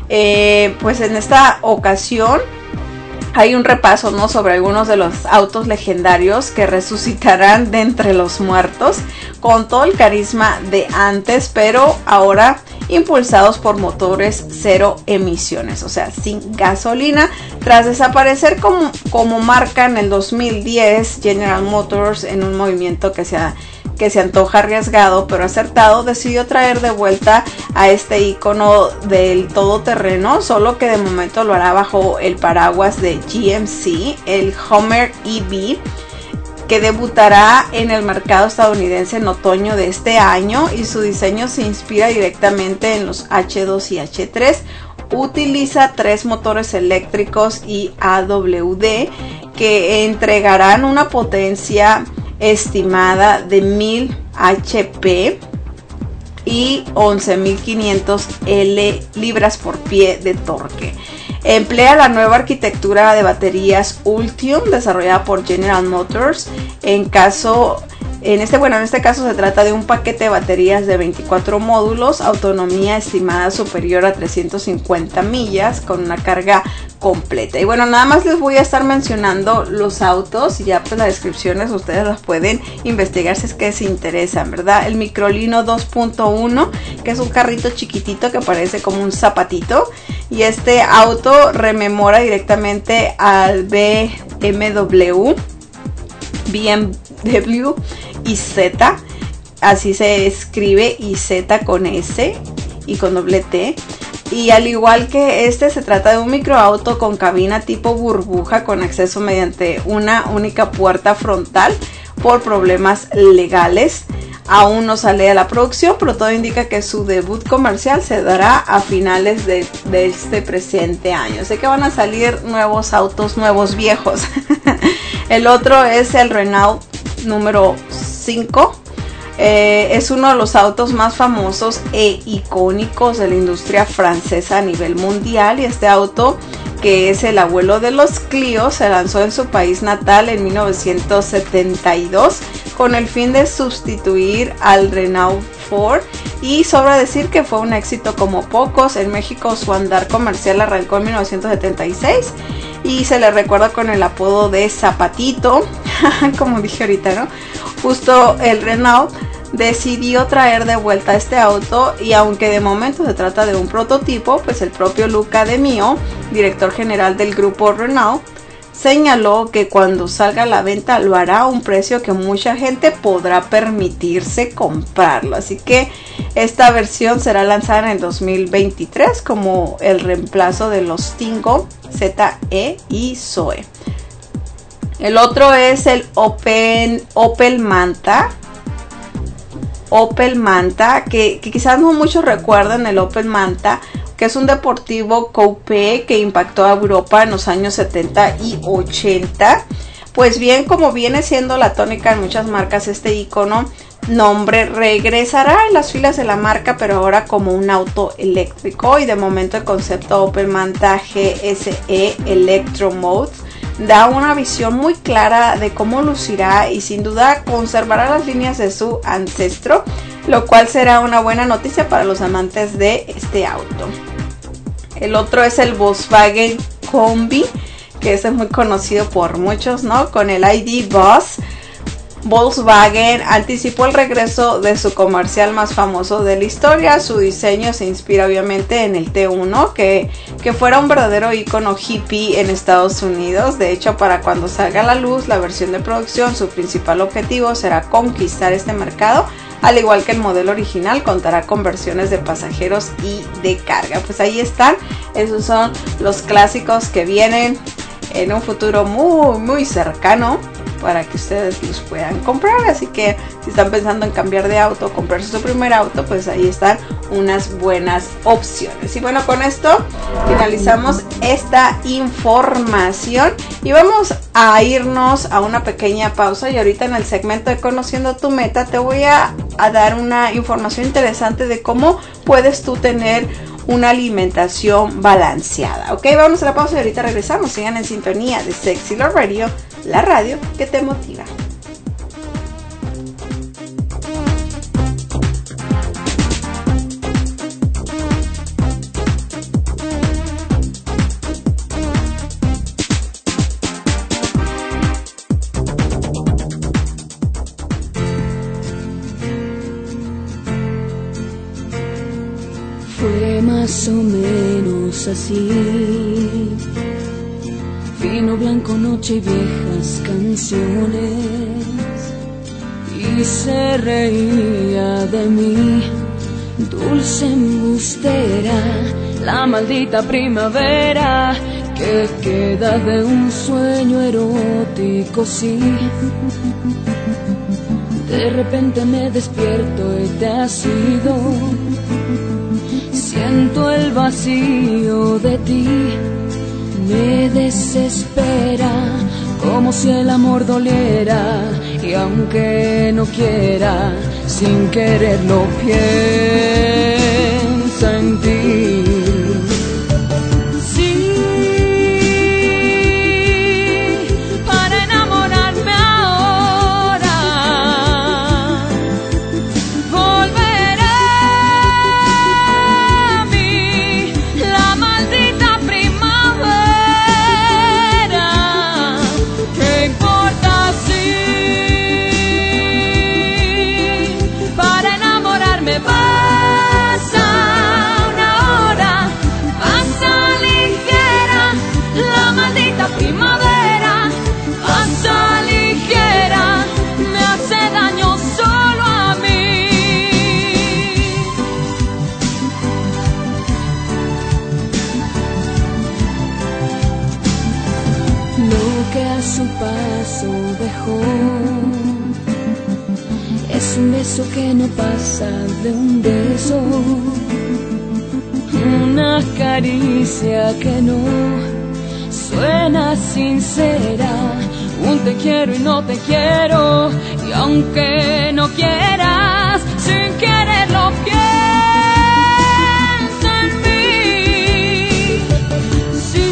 pues en esta ocasión hay un repaso, ¿no?, sobre algunos de los autos legendarios que resucitarán de entre los muertos con todo el carisma de antes, pero ahora impulsados por motores cero emisiones, o sea, sin gasolina. Tras desaparecer como marca en el 2010, General Motors, en un movimiento que se antoja arriesgado pero acertado, decidió traer de vuelta a este icono del todoterreno, solo que de momento lo hará bajo el paraguas de GMC, el Hummer EV, que debutará en el mercado estadounidense en otoño de este año, y su diseño se inspira directamente en los H2 y H3. Utiliza 3 motores eléctricos y AWD que entregarán una potencia estimada de 1000 HP y 11.500 libras por pie de torque. Emplea la nueva arquitectura de baterías Ultium desarrollada por General Motors. En este caso se trata de un paquete de baterías de 24 módulos, autonomía estimada superior a 350 millas con una carga completa. Y bueno, nada más les voy a estar mencionando los autos, y ya pues las descripciones ustedes las pueden investigar si es que se interesan, ¿verdad? El Microlino 2.1, que es un carrito chiquitito que parece como un zapatito, y este auto rememora directamente al BMW IZ, así se escribe IZ con S y con doble T. Y al igual que se trata de un microauto con cabina tipo burbuja con acceso mediante una única puerta frontal. Por problemas legales aún no sale a la producción, pero todo indica que su debut comercial se dará a finales de este presente año. Sé que van a salir nuevos autos, nuevos viejos. El otro es el Renault número 5. Es uno de los autos más famosos e icónicos de la industria francesa a nivel mundial, y este auto, que es el abuelo de los Clio, se lanzó en su país natal en 1972 con el fin de sustituir al Renault 4, y sobra decir que fue un éxito como pocos. En México su andar comercial arrancó en 1976 y se le recuerda con el apodo de Zapatito, como dije ahorita, ¿no? Justo el Renault decidió traer de vuelta este auto, y aunque de momento se trata de un prototipo, pues el propio Luca De Mio, director general del grupo Renault, señaló que cuando salga a la venta lo hará a un precio que mucha gente podrá permitirse comprarlo. Así que esta versión será lanzada en el 2023 como el reemplazo de los Twingo, ZE y Zoe. El otro es el Opel Manta. Opel Manta, que quizás no muchos recuerdan el Opel Manta, que es un deportivo coupé que impactó a Europa en los años 70 y 80. Pues bien, como viene siendo la tónica en muchas marcas, este icono nombre regresará en las filas de la marca, pero ahora como un auto eléctrico, y de momento el concepto Opel Manta GSE Electro Mode da una visión muy clara de cómo lucirá, y sin duda conservará las líneas de su ancestro, lo cual será una buena noticia para los amantes de este auto. El otro es el Volkswagen Combi, que ese es muy conocido por muchos, ¿no? Con el ID Buzz. Volkswagen anticipó el regreso de su comercial más famoso de la historia. Su diseño se inspira obviamente en el T1, que fuera un verdadero icono hippie en Estados Unidos. De hecho, para cuando salga a la luz la versión de producción, su principal objetivo será conquistar este mercado. Al igual que el modelo original, contará con versiones de pasajeros y de carga. Pues ahí están, esos son los clásicos que vienen en un futuro muy muy cercano para que ustedes los puedan comprar. Así que si están pensando en cambiar de auto, comprarse su primer auto, pues ahí están unas buenas opciones. Y bueno, con esto finalizamos esta información y vamos a irnos a una pequeña pausa. Y ahorita en el segmento de Conociendo tu Meta te voy a dar una información interesante de cómo puedes tú tener una alimentación balanceada. Ok, vamos a la pausa y ahorita regresamos. Sigan en sintonía de Sexy Love Radio, la radio que te motiva. Fue más o menos así, vino blanco, noche y viejas canciones, y se reía de mí, dulce embustera, la maldita primavera que queda de un sueño erótico, sí. De repente me despierto y te has ido, siento el vacío de ti, me desespera, como si el amor doliera, y aunque no quiera, sin quererlo piensa en ti. Es un beso que no pasa de un beso, una caricia que no suena sincera, un te quiero y no te quiero, y aunque no quieras, sin quererlo piensa en mí. Sí.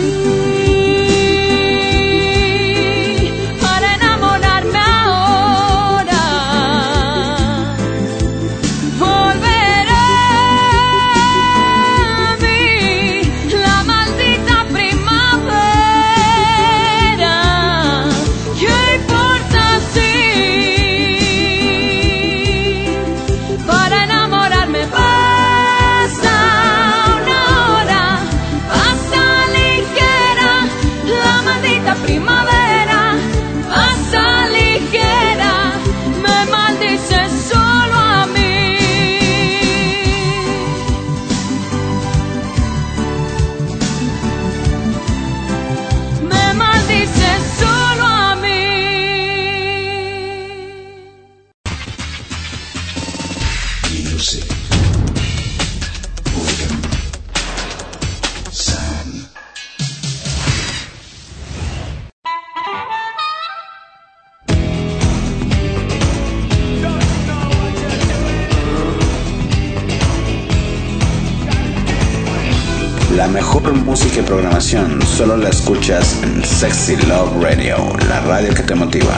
La mejor música y programación solo la escuchas en Sexy Love Radio, la radio que te motiva.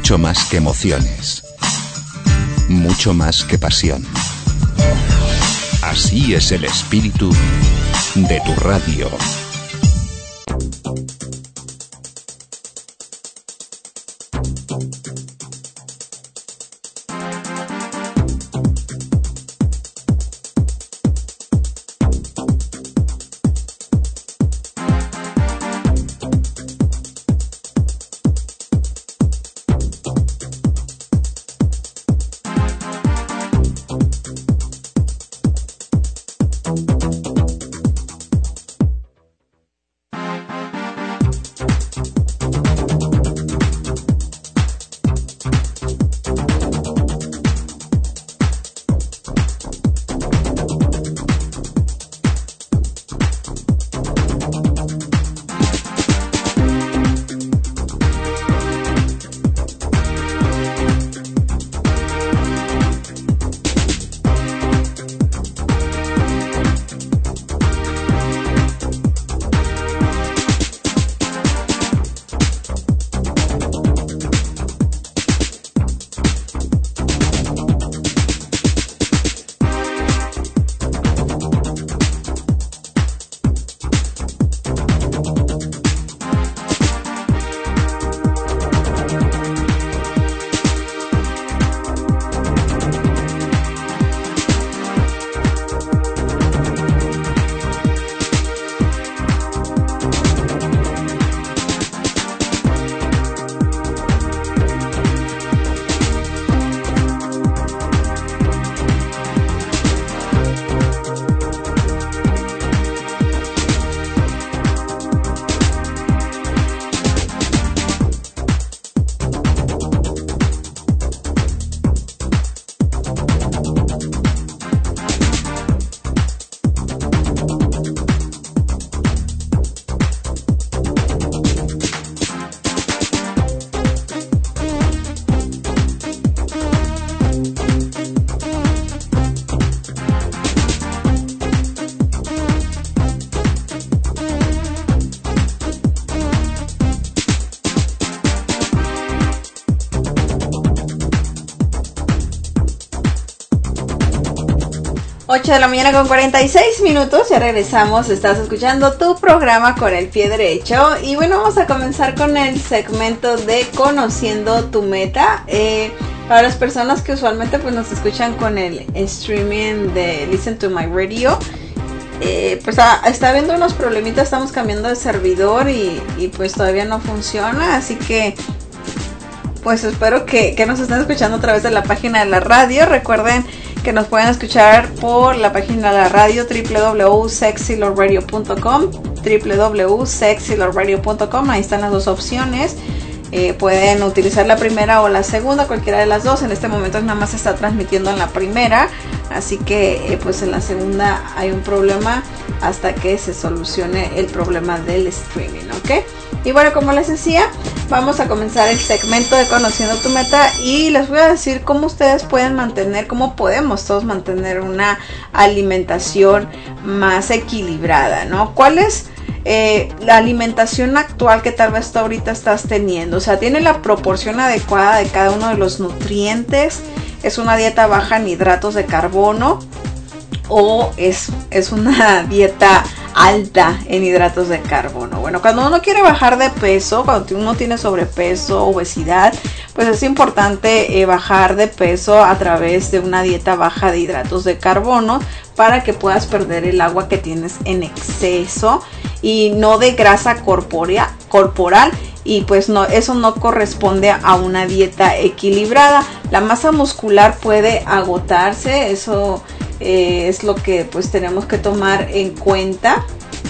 mucho más que emociones, mucho más que pasión. Así es el espíritu de tu radio. De la mañana con 46 minutos, ya regresamos, estás escuchando tu programa Con el Pie Derecho y bueno, vamos a comenzar con el segmento de Conociendo tu Meta. Para las personas que usualmente pues nos escuchan con el streaming de Listen to My Radio, pues está habiendo unos problemitas, estamos cambiando de servidor y pues todavía no funciona, así que pues espero que nos estén escuchando a través de la página de la radio. Recuerden que nos pueden escuchar por la página de la radio www.sexylordradio.com, www.sexylordradio.com. Ahí están las dos opciones. Pueden utilizar la primera o la segunda, cualquiera de las dos. En este momento nada más se está transmitiendo en la primera, así que pues en la segunda hay un problema hasta que se solucione el problema del streaming, ¿ok? Y bueno, como les decía, vamos a comenzar el segmento de Conociendo tu Meta y les voy a decir cómo ustedes pueden mantener, cómo podemos todos mantener una alimentación más equilibrada, ¿no? ¿Cuál es la alimentación actual que tal vez tú ahorita estás teniendo? O sea, ¿tiene la proporción adecuada de cada uno de los nutrientes? ¿Es una dieta baja en hidratos de carbono? ¿O es una dieta alta en hidratos de carbono? Bueno, cuando uno quiere bajar de peso, cuando uno tiene sobrepeso, obesidad, pues es importante bajar de peso a través de una dieta baja de hidratos de carbono para que puedas perder el agua que tienes en exceso y no de grasa corporal. Y pues no, eso no corresponde a una dieta equilibrada. La masa muscular puede agotarse, eso es lo que pues tenemos que tomar en cuenta,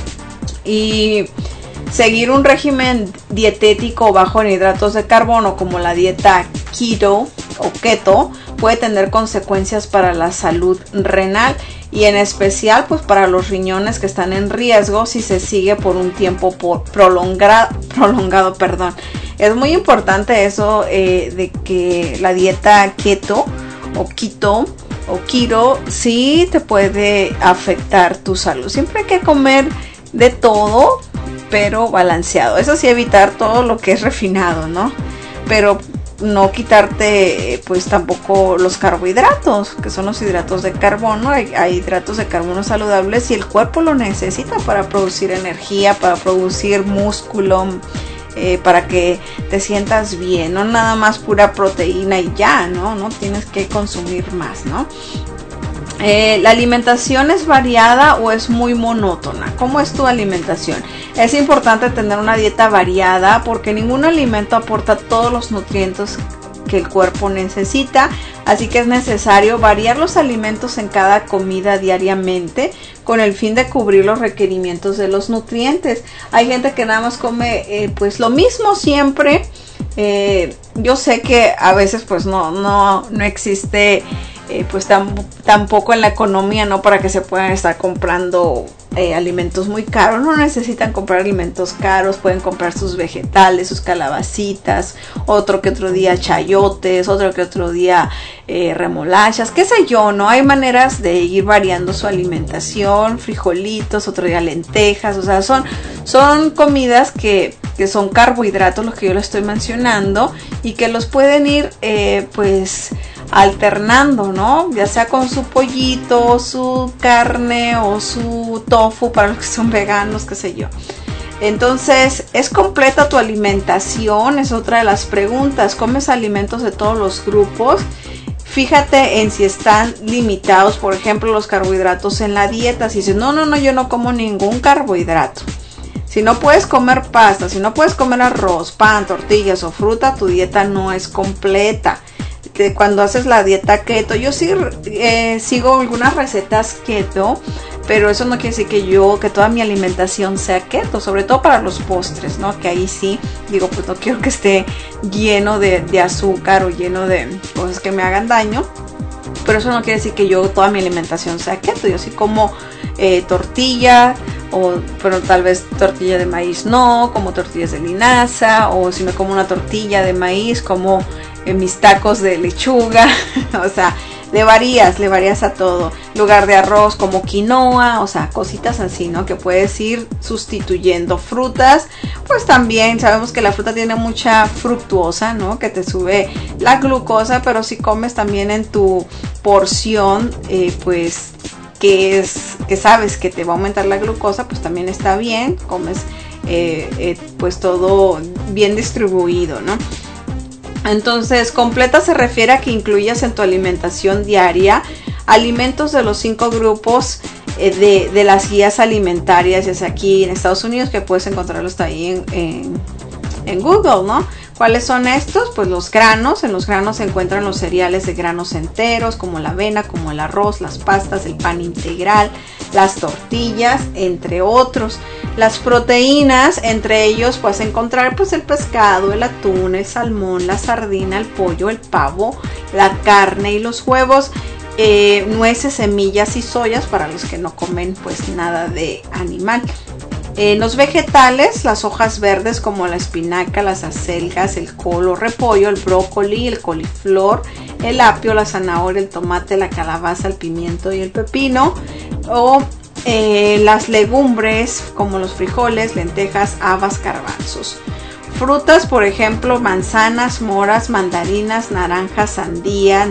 y seguir un régimen dietético bajo en hidratos de carbono como la dieta keto o keto puede tener consecuencias para la salud renal y en especial pues para los riñones que están en riesgo si se sigue por un tiempo prolongado. Es muy importante eso de que la dieta keto o keto sí te puede afectar tu salud. Siempre hay que comer de todo, pero balanceado. Eso sí, evitar todo lo que es refinado, ¿no? Pero no quitarte pues tampoco los carbohidratos, que son los hidratos de carbono. Hay hidratos de carbono saludables y el cuerpo lo necesita para producir energía, para producir músculo, para que te sientas bien, no nada más pura proteína y ya, no tienes que consumir más, ¿no? ¿La alimentación es variada o es muy monótona? ¿Cómo es tu alimentación? Es importante tener una dieta variada porque ningún alimento aporta todos los nutrientes que el cuerpo necesita, así que es necesario variar los alimentos en cada comida diariamente con el fin de cubrir los requerimientos de los nutrientes. Hay gente que nada más come pues lo mismo siempre. Yo sé que a veces pues no existe pues tampoco en la economía, ¿no? Para que se puedan estar comprando alimentos muy caros. No necesitan comprar alimentos caros, pueden comprar sus vegetales, sus calabacitas, otro que otro día chayotes, otro que otro día remolachas, qué sé yo, ¿no? Hay maneras de ir variando su alimentación, frijolitos, otro día lentejas, o sea, son comidas que son carbohidratos, los que yo les estoy mencionando, y que los pueden ir pues alternando, ¿no? Ya sea con su pollito, su carne o su tofu para los que son veganos, qué sé yo. Entonces, ¿es completa tu alimentación? Es otra de las preguntas. ¿Comes alimentos de todos los grupos? Fíjate en si están limitados, por ejemplo, los carbohidratos en la dieta. Si dices, no, yo no como ningún carbohidrato. Si no puedes comer pasta, si no puedes comer arroz, pan, tortillas o fruta, tu dieta no es completa. Cuando haces la dieta keto, yo sí sigo algunas recetas keto, pero eso no quiere decir que toda mi alimentación sea keto, sobre todo para los postres, ¿no? Que ahí sí, digo, pues no quiero que esté lleno de azúcar o lleno de cosas que me hagan daño, pero eso no quiere decir que toda mi alimentación sea keto. Yo sí como tortilla, pero tal vez tortilla de maíz no, como tortillas de linaza, o si me como una tortilla de maíz, como mis tacos de lechuga, o sea, le varías a todo. En lugar de arroz, como quinoa, o sea, cositas así, ¿no? Que puedes ir sustituyendo. Frutas, pues también sabemos que la fruta tiene mucha fructuosa, ¿no? Que te sube la glucosa, pero si comes también en tu porción, pues que sabes que te va a aumentar la glucosa, pues también está bien. Comes pues todo bien distribuido, ¿no? Entonces, completa se refiere a que incluyas en tu alimentación diaria alimentos de los 5 grupos de las guías alimentarias, ya sea aquí en Estados Unidos, que puedes encontrarlos ahí en Google, ¿no? ¿Cuáles son estos? Pues los granos. En los granos se encuentran los cereales de granos enteros, como la avena, como el arroz, las pastas, el pan integral, las tortillas, entre otros. Las proteínas, entre ellos puedes encontrar pues el pescado, el atún, el salmón, la sardina, el pollo, el pavo, la carne y los huevos, nueces, semillas y soyas para los que no comen pues nada de animal. Los vegetales, las hojas verdes como la espinaca, las acelgas, el col o repollo, el brócoli, el coliflor, el apio, la zanahoria, el tomate, la calabaza, el pimiento y el pepino. O las legumbres como los frijoles, lentejas, habas, garbanzos. Frutas, por ejemplo, manzanas, moras, mandarinas, naranjas, sandía,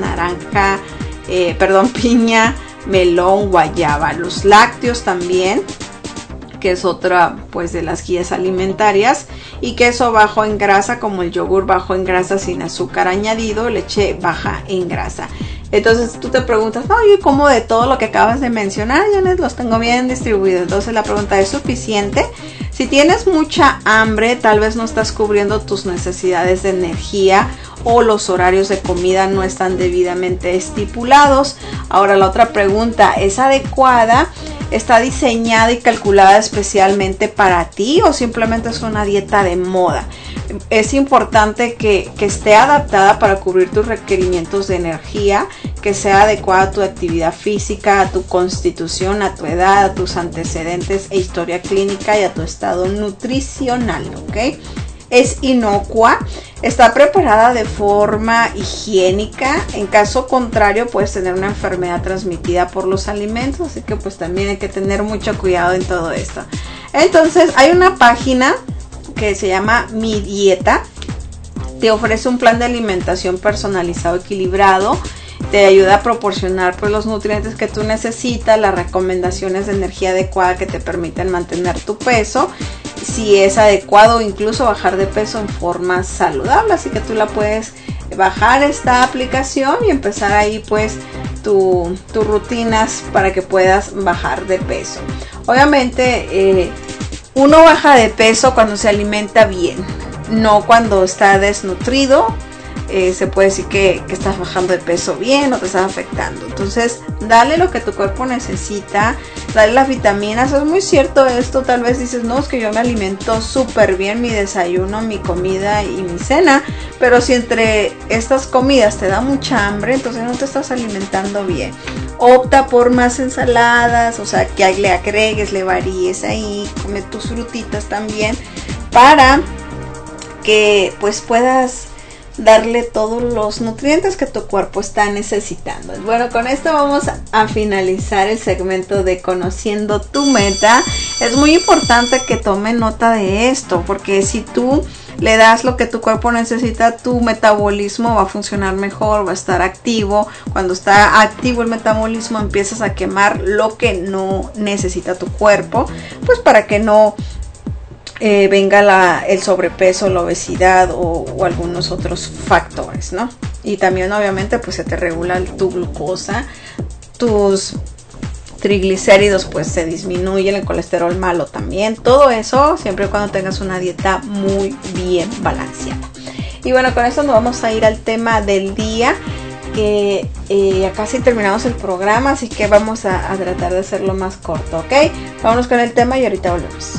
piña, melón, guayaba. Los lácteos también, que es otra pues de las guías alimentarias, y queso bajo en grasa como el yogur bajo en grasa sin azúcar añadido, leche baja en grasa. Entonces tú te preguntas, no, yo como de todo lo que acabas de mencionar, Janet, los tengo bien distribuidos. Entonces la pregunta, ¿es suficiente? Si tienes mucha hambre, tal vez no estás cubriendo tus necesidades de energía o los horarios de comida no están debidamente estipulados. Ahora la otra pregunta, ¿es adecuada? ¿Está diseñada y calculada especialmente para ti o simplemente es una dieta de moda? Es importante que esté adaptada para cubrir tus requerimientos de energía, que sea adecuada a tu actividad física, a tu constitución, a tu edad, a tus antecedentes e historia clínica y a tu estado nutricional, ¿ok? Es inocua, está preparada de forma higiénica, en caso contrario puedes tener una enfermedad transmitida por los alimentos, así que pues también hay que tener mucho cuidado en todo esto. Entonces hay una página que se llama Mi Dieta, te ofrece un plan de alimentación personalizado, equilibrado. Te ayuda a proporcionar pues los nutrientes que tú necesitas, las recomendaciones de energía adecuada que te permiten mantener tu peso, si es adecuado, incluso bajar de peso en forma saludable. Así que tú la puedes bajar, esta aplicación, y empezar ahí pues tus rutinas para que puedas bajar de peso. Obviamente uno baja de peso cuando se alimenta bien, no cuando está desnutrido. Se puede decir que estás bajando de peso bien o te estás afectando. Entonces dale lo que tu cuerpo necesita, dale las vitaminas. Es muy cierto esto. Tal vez dices, no, es que yo me alimento súper bien, mi desayuno, mi comida y mi cena, pero si entre estas comidas te da mucha hambre, entonces no te estás alimentando bien. Opta por más ensaladas, o sea, que le agregues, le varíes ahí, come tus frutitas también, para que pues puedas darle todos los nutrientes que tu cuerpo está necesitando. Bueno, con esto vamos a finalizar el segmento de Conociendo tu Meta. Es muy importante que tome nota de esto, porque si tú le das lo que tu cuerpo necesita, tu metabolismo va a funcionar mejor, va a estar activo. Cuando está activo el metabolismo, empiezas a quemar lo que no necesita tu cuerpo, pues para que no venga el sobrepeso, la obesidad o algunos otros factores, ¿no? Y también obviamente pues se te regula tu glucosa, tus triglicéridos pues se disminuyen, el colesterol malo también, todo eso siempre y cuando tengas una dieta muy bien balanceada. Y bueno, con esto nos vamos a ir al tema del día, que ya casi terminamos el programa, así que vamos a tratar de hacerlo más corto, ¿ok? Vámonos con el tema y ahorita volvemos.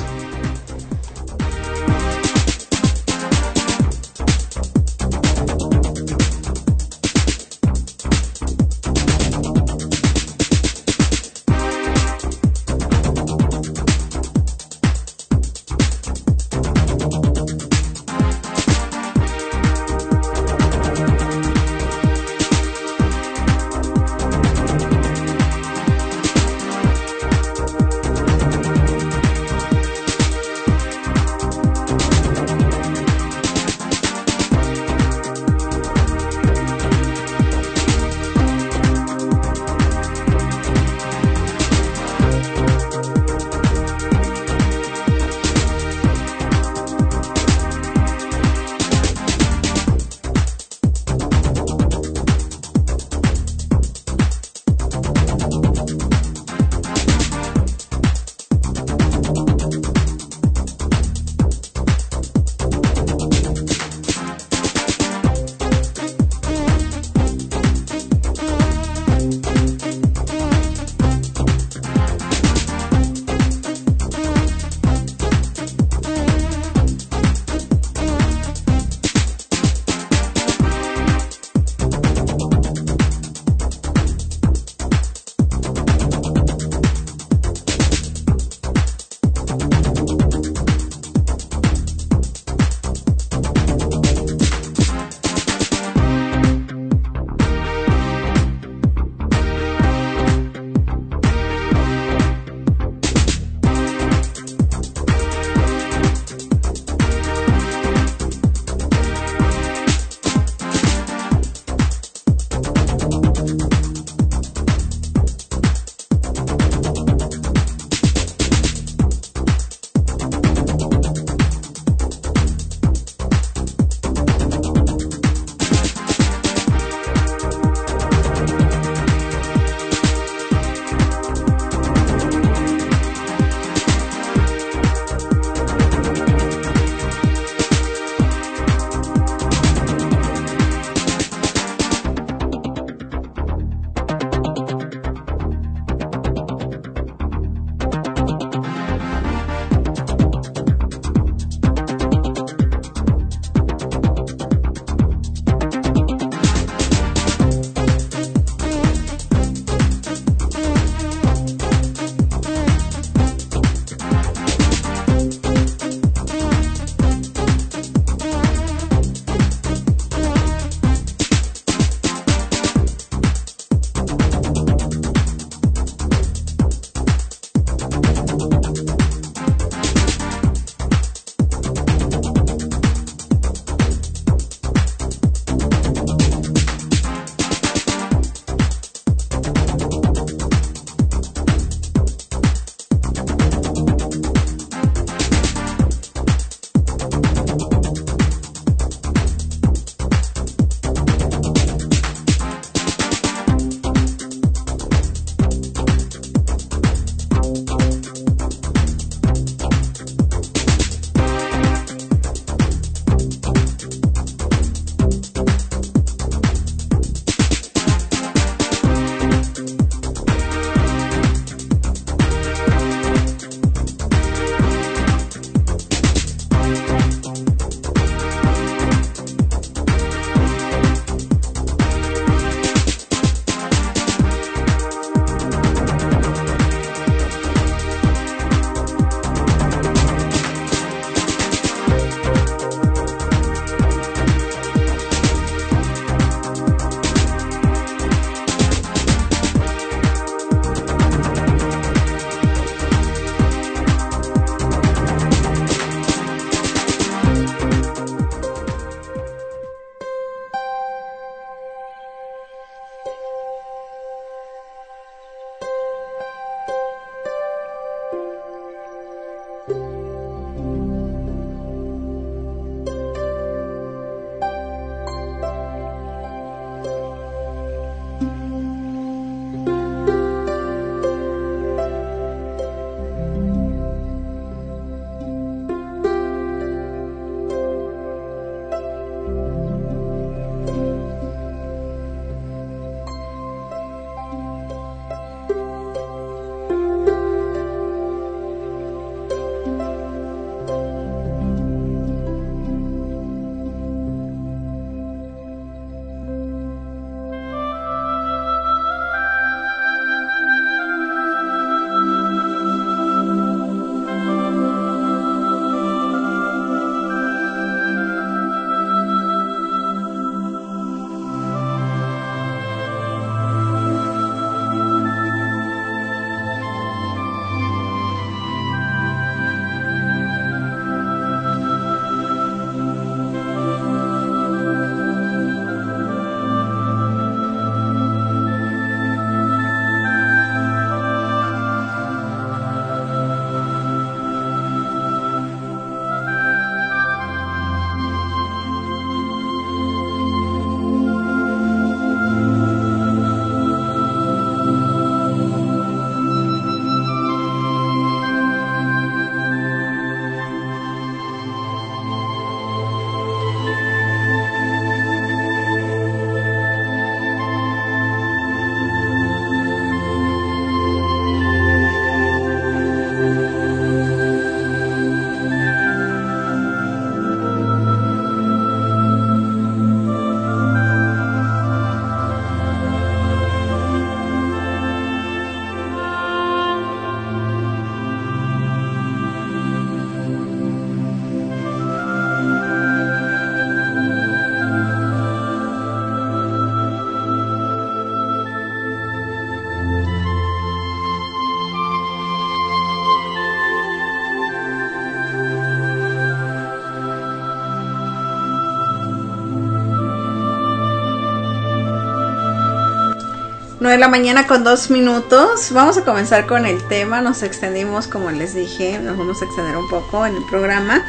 9 de la mañana con 2 minutos. Vamos a comenzar con el tema. Nos extendimos, como les dije, nos vamos a extender un poco en el programa.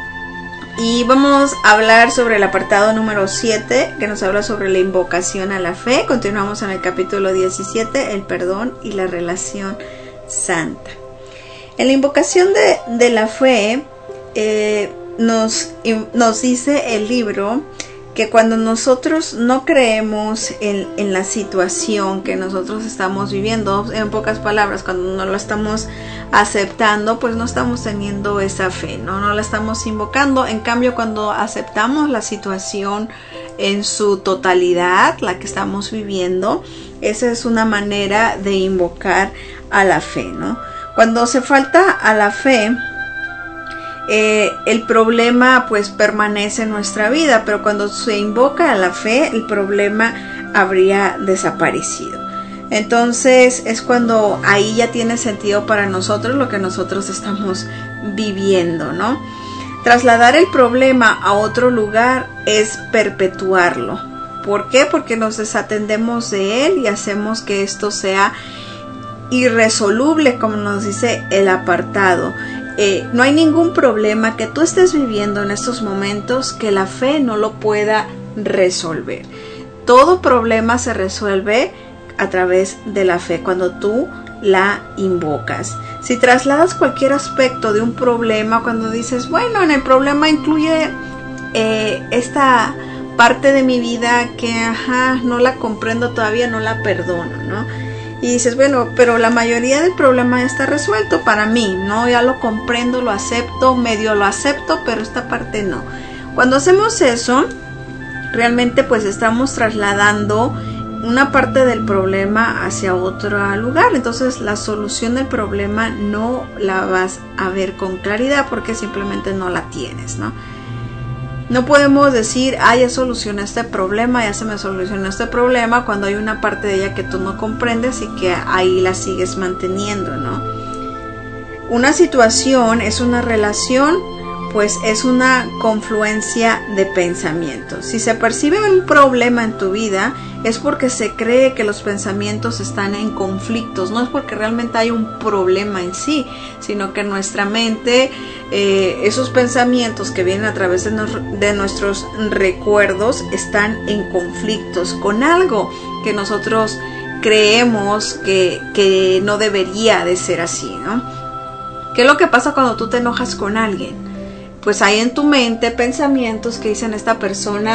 Y vamos a hablar sobre el apartado número 7, que nos habla sobre la invocación a la fe. Continuamos en el capítulo 17, el perdón y la relación santa. En la invocación de la fe, nos dice el libro que cuando nosotros no creemos en la situación que nosotros estamos viviendo, en pocas palabras, cuando no lo estamos aceptando, pues no estamos teniendo esa fe, no la estamos invocando. En cambio, cuando aceptamos la situación en su totalidad, la que estamos viviendo, esa es una manera de invocar a la fe, ¿no? Cuando se falta a la fe, el problema pues permanece en nuestra vida, pero cuando se invoca a la fe, el problema habría desaparecido. Entonces es cuando ahí ya tiene sentido para nosotros lo que nosotros estamos viviendo, ¿no? Trasladar el problema a otro lugar es perpetuarlo. ¿Por qué? Porque nos desatendemos de él y hacemos que esto sea irresoluble, como nos dice el apartado. No hay ningún problema que tú estés viviendo en estos momentos que la fe no lo pueda resolver. Todo problema se resuelve a través de la fe cuando tú la invocas. Si trasladas cualquier aspecto de un problema, cuando dices, bueno, en el problema incluye esta parte de mi vida que no la comprendo todavía, no la perdono, ¿no? Y dices, bueno, pero la mayoría del problema ya está resuelto para mí, ¿no? Ya lo comprendo, lo acepto, medio lo acepto, pero esta parte no. Cuando hacemos eso, realmente pues estamos trasladando una parte del problema hacia otro lugar. Entonces la solución del problema no la vas a ver con claridad porque simplemente no la tienes, ¿no? No podemos decir, ya solucioné este problema, ya se me solucionó este problema, cuando hay una parte de ella que tú no comprendes y que ahí la sigues manteniendo, ¿no? Una situación es una relación, pues es una confluencia de pensamientos. Si se percibe un problema en tu vida, es porque se cree que los pensamientos están en conflictos, no es porque realmente hay un problema en sí, sino que nuestra mente, esos pensamientos que vienen a través de nuestros recuerdos están en conflictos con algo que nosotros creemos que no debería de ser así, ¿no? ¿Qué es lo que pasa cuando tú te enojas con alguien? Pues hay en tu mente pensamientos que dicen, esta persona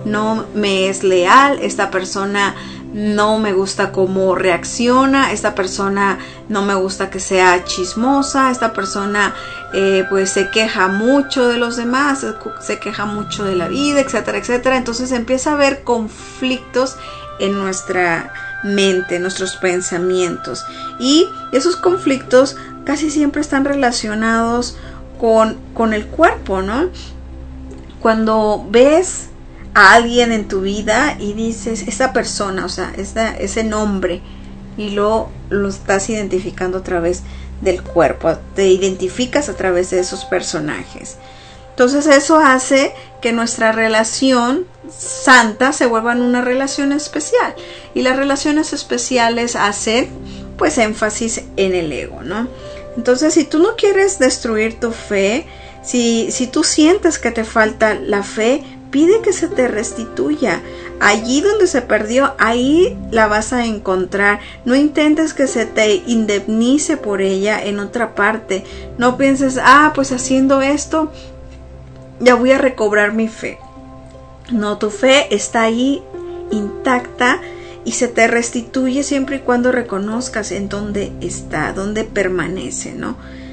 no me es leal, esta persona no me gusta cómo reacciona, esta persona no me gusta que sea chismosa, esta persona pues se queja mucho de los demás, se queja mucho de la vida, etcétera, etcétera. Entonces empieza a haber conflictos en nuestra mente, en nuestros pensamientos, y esos conflictos casi siempre están relacionados con el cuerpo, ¿no? Cuando ves a alguien en tu vida y dices, esa persona, o sea, ese nombre, y lo estás identificando a través del cuerpo, te identificas a través de esos personajes. Entonces eso hace que nuestra relación santa se vuelva en una relación especial, y las relaciones especiales hacen pues énfasis en el ego, ¿no? Entonces, si tú no quieres destruir tu fe, si tú sientes que te falta la fe, pide que se te restituya. Allí donde se perdió, ahí la vas a encontrar. No intentes que se te indemnice por ella en otra parte. No pienses, pues haciendo esto ya voy a recobrar mi fe. No, tu fe está ahí intacta y se te restituye siempre y cuando reconozcas en dónde está, dónde permanece, ¿no?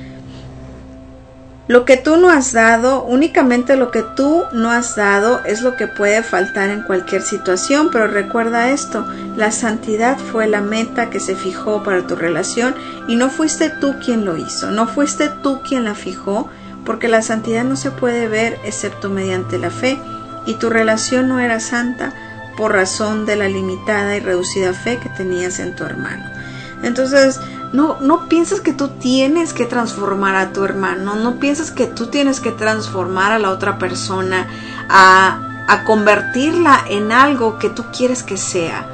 Lo que tú no has dado, únicamente lo que tú no has dado es lo que puede faltar en cualquier situación, pero recuerda esto, la santidad fue la meta que se fijó para tu relación y no fuiste tú quien lo hizo, no fuiste tú quien la fijó, porque la santidad no se puede ver excepto mediante la fe, y tu relación no era santa por razón de la limitada y reducida fe que tenías en tu hermano. Entonces, no pienses que tú tienes que transformar a tu hermano, no pienses que tú tienes que transformar a la otra persona, a convertirla en algo que tú quieres que sea.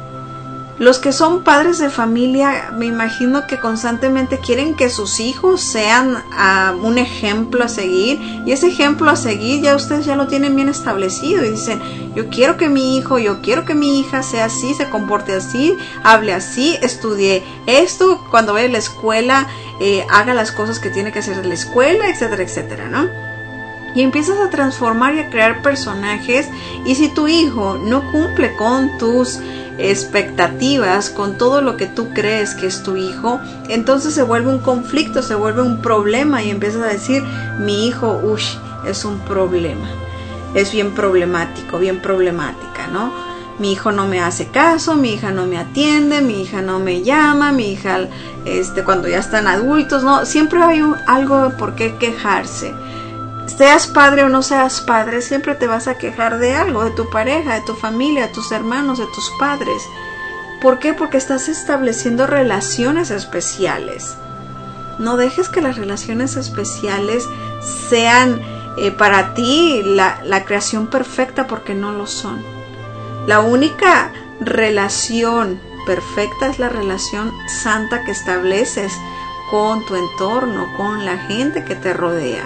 Los que son padres de familia, me imagino que constantemente quieren que sus hijos sean un ejemplo a seguir, y ese ejemplo a seguir ya ustedes ya lo tienen bien establecido y dicen, yo quiero que mi hijo, yo quiero que mi hija sea así, se comporte así, hable así, estudie esto, cuando vaya a la escuela haga las cosas que tiene que hacer en la escuela, etcétera, etcétera, ¿no? Y empiezas a transformar y a crear personajes, y si tu hijo no cumple con tus expectativas, con todo lo que tú crees que es tu hijo, entonces se vuelve un conflicto, se vuelve un problema, y empiezas a decir, mi hijo, es un problema, es bien problemático, bien problemática, ¿no? Mi hijo no me hace caso, mi hija no me atiende, mi hija no me llama, mi hija, cuando ya están adultos, ¿no? Siempre hay algo por qué quejarse. Seas padre o no seas padre, siempre te vas a quejar de algo, de tu pareja, de tu familia, de tus hermanos, de tus padres. ¿Por qué? Porque estás estableciendo relaciones especiales. No dejes que las relaciones especiales sean para ti la creación perfecta, porque no lo son. La única relación perfecta es la relación santa que estableces con tu entorno, con la gente que te rodea.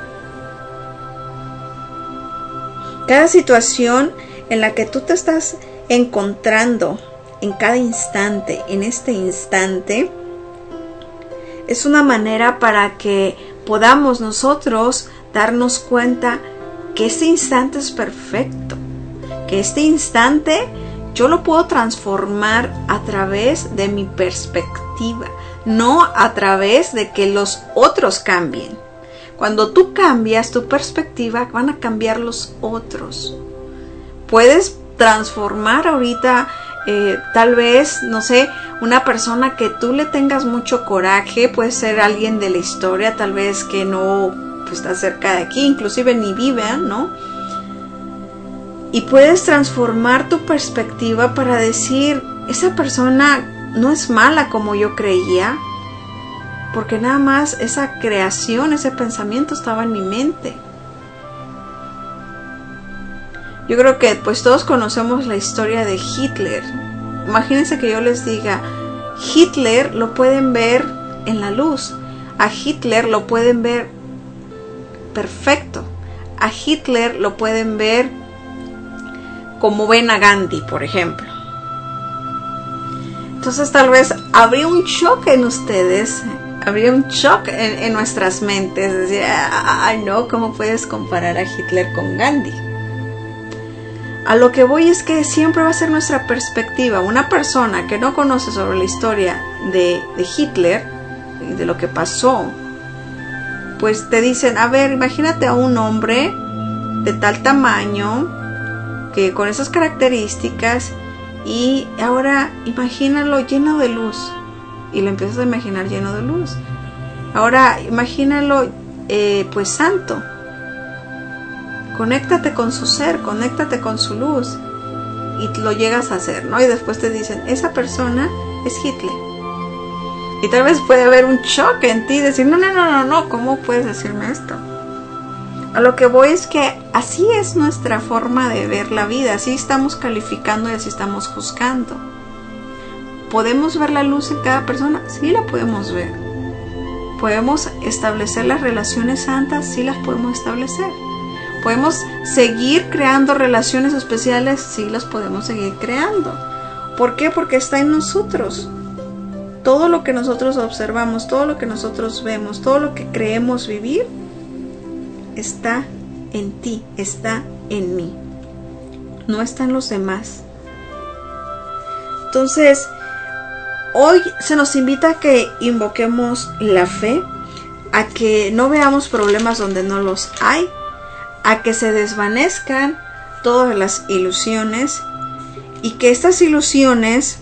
Cada situación en la que tú te estás encontrando en cada instante, en este instante, es una manera para que podamos nosotros darnos cuenta que este instante es perfecto, que este instante yo lo puedo transformar a través de mi perspectiva, no a través de que los otros cambien. Cuando tú cambias tu perspectiva, van a cambiar los otros. Puedes transformar ahorita, tal vez, no sé, una persona que tú le tengas mucho coraje, puede ser alguien de la historia, tal vez que no está cerca de aquí, inclusive ni vive, ¿no? Y puedes transformar tu perspectiva para decir, esa persona no es mala como yo creía, porque nada más esa creación, ese pensamiento estaba en mi mente. Yo creo que pues todos conocemos la historia de Hitler. Imagínense que yo les diga, Hitler lo pueden ver en la luz, a Hitler lo pueden ver perfecto, a Hitler lo pueden ver como ven a Gandhi, por ejemplo. Entonces tal vez habría un shock en ustedes, habría un shock en nuestras mentes, decir, no, ¿cómo puedes comparar a Hitler con Gandhi? A lo que voy es que siempre va a ser nuestra perspectiva. Una persona que no conoce sobre la historia de Hitler y de lo que pasó, pues te dicen, a ver, imagínate a un hombre de tal tamaño, que con esas características, y ahora imagínalo lleno de luz. Y lo empiezas a imaginar lleno de luz. Ahora imagínalo pues santo. Conéctate con su ser, conéctate con su luz, y lo llegas a hacer, ¿no? Y después te dicen, esa persona es Hitler. Y tal vez puede haber un choque en ti, decir, no, ¿cómo puedes decirme esto? A lo que voy es que así es nuestra forma de ver la vida, así estamos calificando y así estamos juzgando. ¿Podemos ver la luz en cada persona? Sí, la podemos ver. ¿Podemos establecer las relaciones santas? Sí, las podemos establecer. ¿Podemos seguir creando relaciones especiales? Sí, las podemos seguir creando. ¿Por qué? Porque está en nosotros. Todo lo que nosotros observamos, todo lo que nosotros vemos, todo lo que creemos vivir, está en ti, está en mí. No está en los demás. Entonces, hoy se nos invita a que invoquemos la fe, a que no veamos problemas donde no los hay, a que se desvanezcan todas las ilusiones, y que estas ilusiones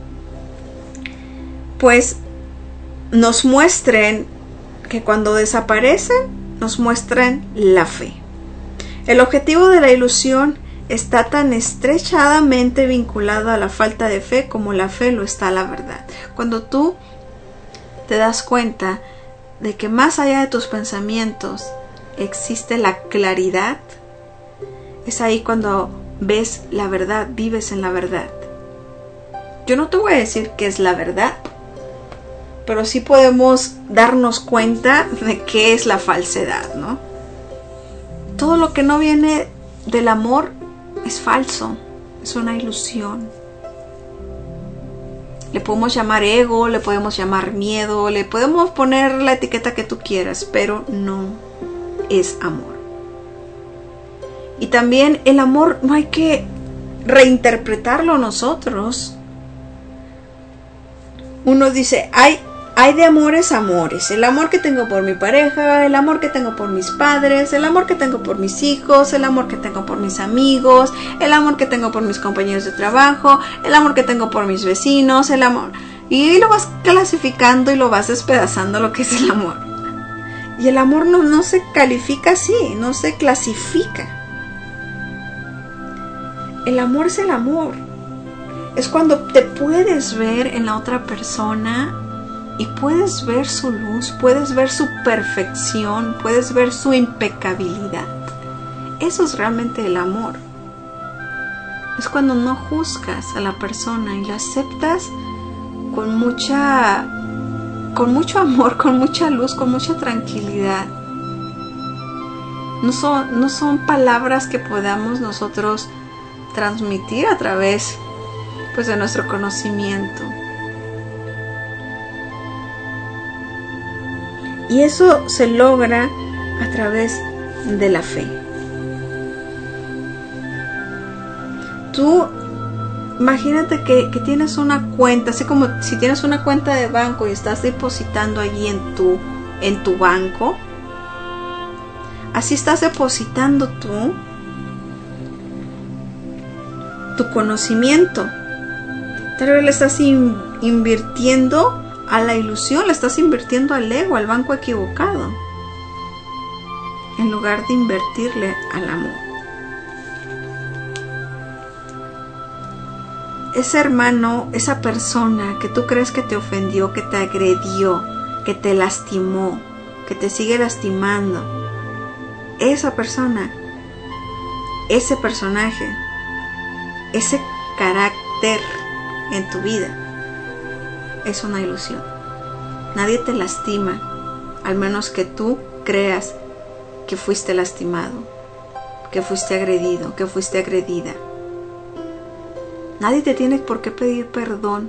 pues nos muestren, que cuando desaparecen nos muestren la fe. El objetivo de la ilusión está tan estrechadamente vinculado a la falta de fe como la fe lo está a la verdad. Cuando tú te das cuenta de que más allá de tus pensamientos existe la claridad, es ahí cuando ves la verdad, vives en la verdad. Yo no te voy a decir qué es la verdad, pero sí podemos darnos cuenta de qué es la falsedad, ¿no? Todo lo que no viene del amor es falso, es una ilusión. Le podemos llamar ego, le podemos llamar miedo, le podemos poner la etiqueta que tú quieras, pero no es amor. Y también el amor no hay que reinterpretarlo nosotros. Uno dice, hay de amores, amores. El amor que tengo por mi pareja, el amor que tengo por mis padres, el amor que tengo por mis hijos, el amor que tengo por mis amigos, el amor que tengo por mis compañeros de trabajo, el amor que tengo por mis vecinos, el amor. Y lo vas clasificando y lo vas despedazando lo que es el amor. Y el amor no se califica así, no se clasifica. El amor es el amor. Es cuando te puedes ver en la otra persona y puedes ver su luz, puedes ver su perfección, puedes ver su impecabilidad. Eso es realmente el amor. Es cuando no juzgas a la persona y la aceptas con mucho amor, con mucha luz, con mucha tranquilidad. No son palabras que podamos nosotros transmitir a través pues de nuestro conocimiento. Y eso se logra a través de la fe. Tú imagínate que tienes una cuenta, así como si tienes una cuenta de banco y estás depositando allí en tu banco. Así estás depositando tú tu conocimiento. Tal vez le estás invirtiendo a la ilusión, le estás invirtiendo al ego, al banco equivocado, en lugar de invertirle al amor. Ese hermano, esa persona que tú crees que te ofendió, que te agredió, que te lastimó, que te sigue lastimando, esa persona, ese personaje, ese carácter en tu vida es una ilusión. Nadie te lastima, al menos que tú creas que fuiste lastimado, que fuiste agredido, que fuiste agredida. Nadie te tiene por qué pedir perdón.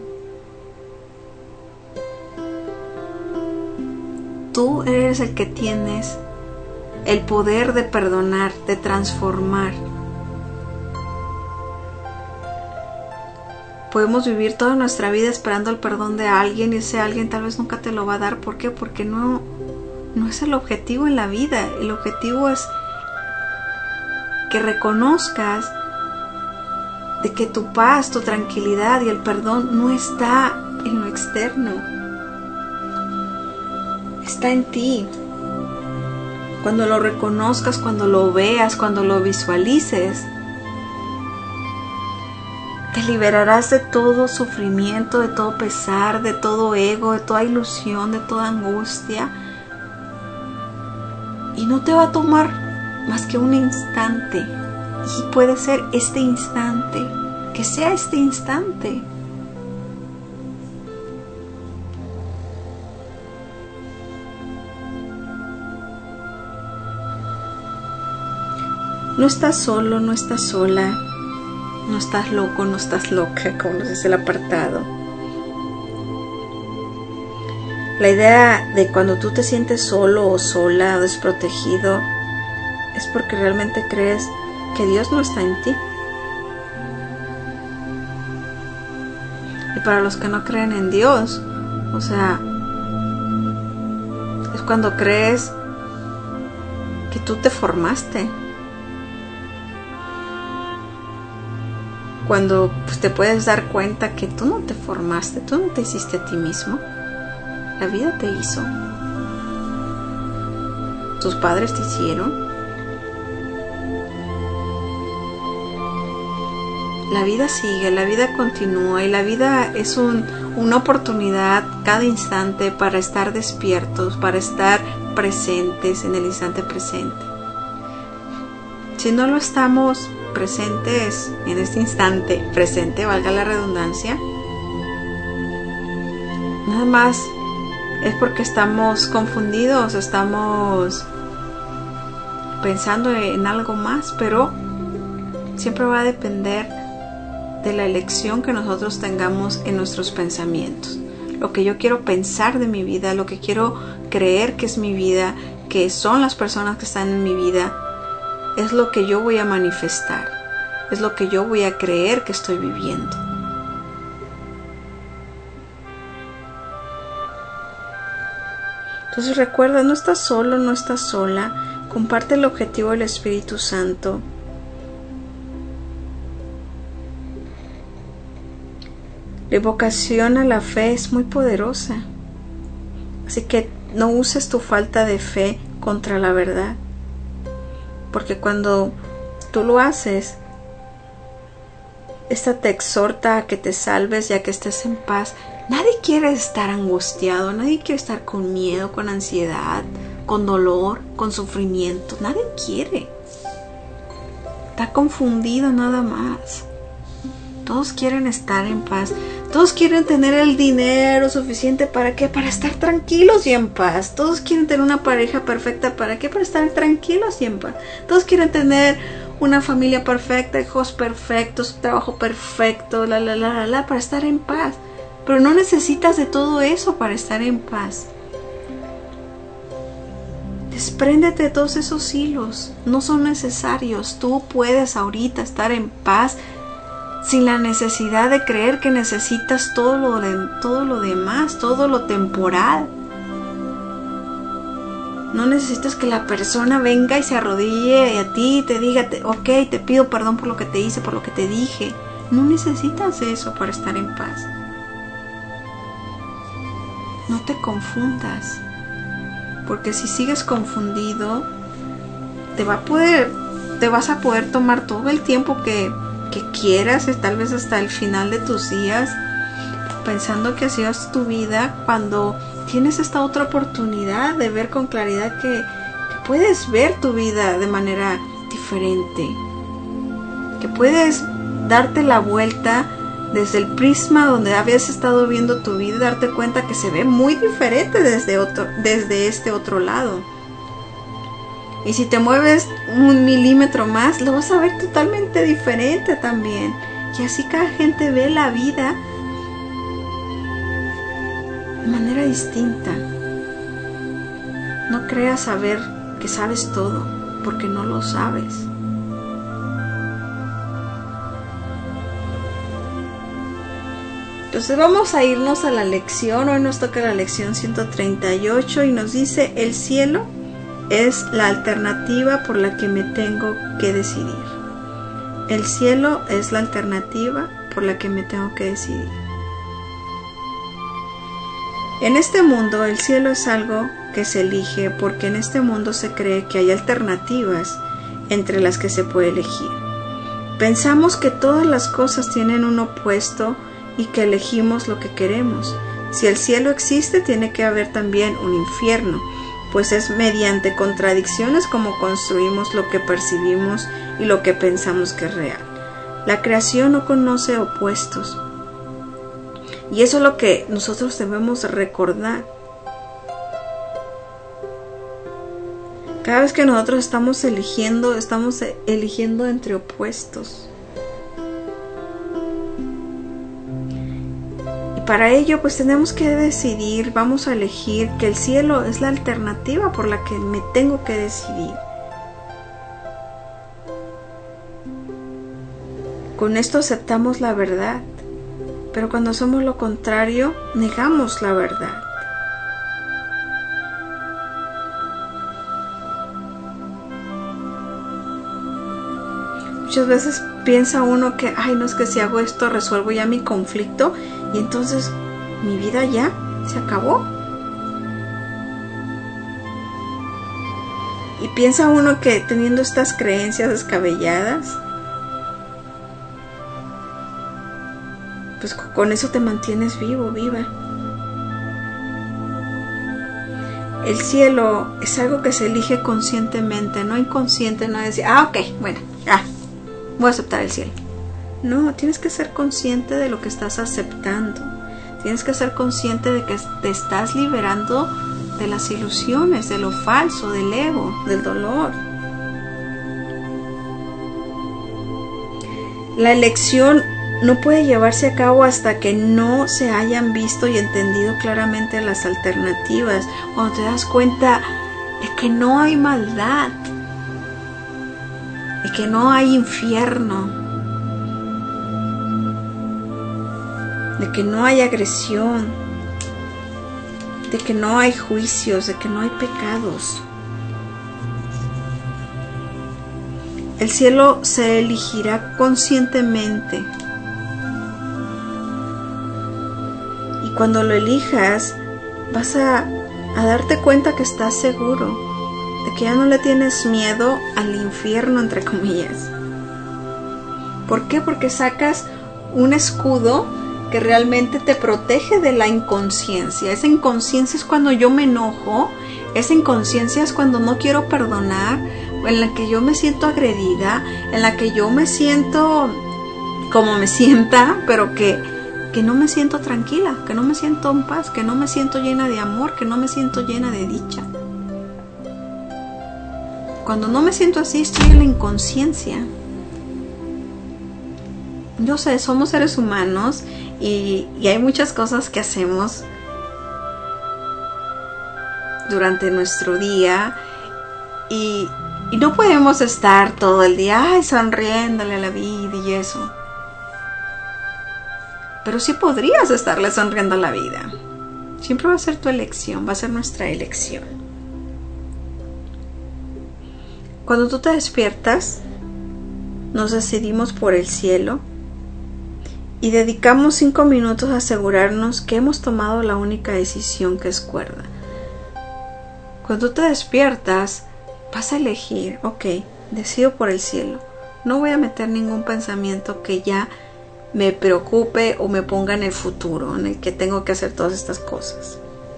Tú eres el que tienes el poder de perdonar, de transformar. podemos vivir toda nuestra vida esperando el perdón de alguien y ese alguien tal vez nunca te lo va a dar. ¿Por qué? Porque no es el objetivo en la vida. El objetivo es que reconozcas de que tu paz, tu tranquilidad y el perdón no está en lo externo. Está en ti. Cuando lo reconozcas, cuando lo veas, cuando lo visualices, te liberarás de todo sufrimiento, de todo pesar, de todo ego, de toda ilusión, de toda angustia. Y no te va a tomar más que un instante. Y puede ser este instante, que sea este instante. No estás solo, no estás sola. No estás loco, no estás loca, como nos dice el apartado. La idea de cuando tú te sientes solo o sola o desprotegido es porque realmente crees que Dios no está en ti. Y para los que no creen en Dios, o sea, es cuando crees que tú te formaste. Cuando pues, te puedes dar cuenta que tú no te formaste, tú no te hiciste a ti mismo. La vida te hizo. Tus padres te hicieron. La vida sigue, la vida continúa y la vida es una oportunidad cada instante para estar despiertos, para estar presentes en el instante presente. Si no lo estamos presentes en este instante presente, valga la redundancia, nada más es porque estamos confundidos, estamos pensando en algo más, pero siempre va a depender de la elección que nosotros tengamos en nuestros pensamientos. Lo que yo quiero pensar de mi vida, lo que quiero creer que es mi vida, que son las personas que están en mi vida, es lo que yo voy a manifestar, es lo que yo voy a creer que estoy viviendo. Entonces recuerda, no estás solo, no estás sola, comparte el objetivo del Espíritu Santo. La evocación a la fe es muy poderosa, así que no uses tu falta de fe contra la verdad. Porque cuando tú lo haces, esta te exhorta a que te salves y a que estés en paz. Nadie quiere estar angustiado, nadie quiere estar con miedo, con ansiedad, con dolor, con sufrimiento. Nadie quiere. Está confundido nada más. Todos quieren estar en paz. Todos quieren tener el dinero suficiente. ¿Para qué? Para estar tranquilos y en paz. Todos quieren tener una pareja perfecta. ¿Para qué? Para estar tranquilos y en paz. Todos quieren tener una familia perfecta, hijos perfectos, trabajo perfecto, para estar en paz. Pero no necesitas de todo eso para estar en paz. Despréndete de todos esos hilos. No son necesarios. Tú puedes ahorita estar en paz sin la necesidad de creer que necesitas todo lo demás, todo lo temporal. No necesitas que la persona venga y se arrodille a ti y te diga, ok, te pido perdón por lo que te hice, por lo que te dije. No necesitas eso para estar en paz. No te confundas, porque si sigues confundido, te vas a poder tomar todo el tiempo que quieras, tal vez hasta el final de tus días, pensando que así es tu vida, cuando tienes esta otra oportunidad de ver con claridad que puedes ver tu vida de manera diferente, que puedes darte la vuelta desde el prisma donde habías estado viendo tu vida y darte cuenta que se ve muy diferente desde este otro lado. Y si te mueves 1 milímetro más, lo vas a ver totalmente diferente también. Y así cada gente ve la vida de manera distinta. No creas saber que sabes todo, porque no lo sabes. Entonces vamos a irnos a la lección. Hoy nos toca la lección 138 y nos dice: el cielo es la alternativa por la que me tengo que decidir. El cielo es la alternativa por la que me tengo que decidir. En este mundo el cielo es algo que se elige porque en este mundo se cree que hay alternativas entre las que se puede elegir. Pensamos que todas las cosas tienen un opuesto y que elegimos lo que queremos. Si el cielo existe, tiene que haber también un infierno, pues es mediante contradicciones como construimos lo que percibimos y lo que pensamos que es real. La creación no conoce opuestos. Y eso es lo que nosotros debemos recordar. Cada vez que nosotros estamos eligiendo entre opuestos. Y para ello pues tenemos que decidir, vamos a elegir que el cielo es la alternativa por la que me tengo que decidir. Con esto aceptamos la verdad, pero cuando hacemos lo contrario, negamos la verdad. Muchas veces piensa uno que, no es que si hago esto resuelvo ya mi conflicto y entonces mi vida ya se acabó. Y piensa uno que teniendo estas creencias descabelladas, pues con eso te mantienes vivo, viva. El cielo es algo que se elige conscientemente, no inconsciente, no decir, ok, bueno, voy a aceptar el cielo. No, tienes que ser consciente de lo que estás aceptando. Tienes que ser consciente de que te estás liberando de las ilusiones, de lo falso, del ego, del dolor. La elección no puede llevarse a cabo hasta que no se hayan visto y entendido claramente las alternativas. Cuando te das cuenta de que no hay maldad, de que no hay infierno, de que no hay agresión, de que no hay juicios, de que no hay pecados. El cielo se elegirá conscientemente. Y cuando lo elijas, vas a darte cuenta que estás seguro, de que ya no le tienes miedo al infierno, entre comillas. ¿Por qué? Porque sacas un escudo que realmente te protege de la inconsciencia. Esa inconsciencia es cuando yo me enojo, esa inconsciencia es cuando no quiero perdonar, en la que yo me siento agredida, en la que yo me siento como me sienta, pero que no me siento tranquila, que no me siento en paz, que no me siento llena de amor, que no me siento llena de dicha. Cuando no me siento así, estoy en la inconsciencia. Yo sé, somos seres humanos y hay muchas cosas que hacemos durante nuestro día y no podemos estar todo el día sonriéndole a la vida y eso. Pero sí podrías estarle sonriendo a la vida. Siempre va a ser tu elección, va a ser nuestra elección. Cuando tú te despiertas, nos decidimos por el cielo y dedicamos 5 minutos a asegurarnos que hemos tomado la única decisión que es cuerda. Cuando tú te despiertas, vas a elegir, decido por el cielo. No voy a meter ningún pensamiento que ya me preocupe o me ponga en el futuro, en el que tengo que hacer todas estas cosas.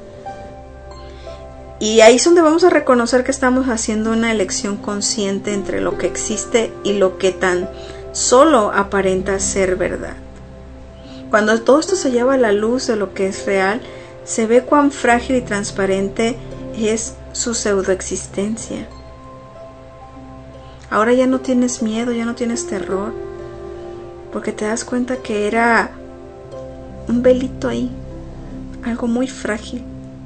Y ahí es donde vamos a reconocer que estamos haciendo una elección consciente entre lo que existe y lo que tan solo aparenta ser verdad. Cuando todo esto se lleva a la luz de lo que es real, se ve cuán frágil y transparente es su pseudoexistencia. Ahora ya no tienes miedo, ya no tienes terror, porque te das cuenta que era un velito ahí, algo muy frágil.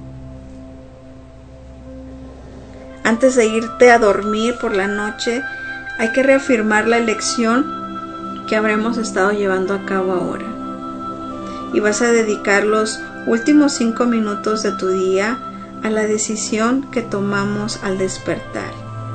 Antes de irte a dormir por la noche, hay que reafirmar la elección que habremos estado llevando a cabo ahora. y vas a dedicar los últimos 5 minutos de tu día a la decisión que tomamos al despertar.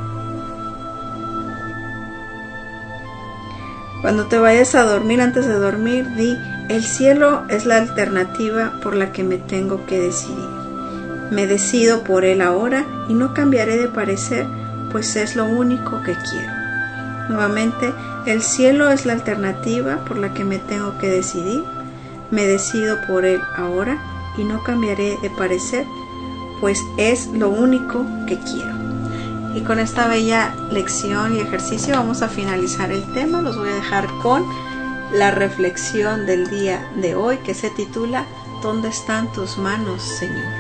Cuando te vayas a dormir, antes de dormir, di: el cielo es la alternativa por la que me tengo que decidir. Me decido por él ahora y no cambiaré de parecer, pues es lo único que quiero. Nuevamente, el cielo es la alternativa por la que me tengo que decidir. Me decido por él ahora y no cambiaré de parecer, pues es lo único que quiero. Y con esta bella lección y ejercicio vamos a finalizar el tema. Los voy a dejar con la reflexión del día de hoy, que se titula ¿Dónde están tus manos, Señor?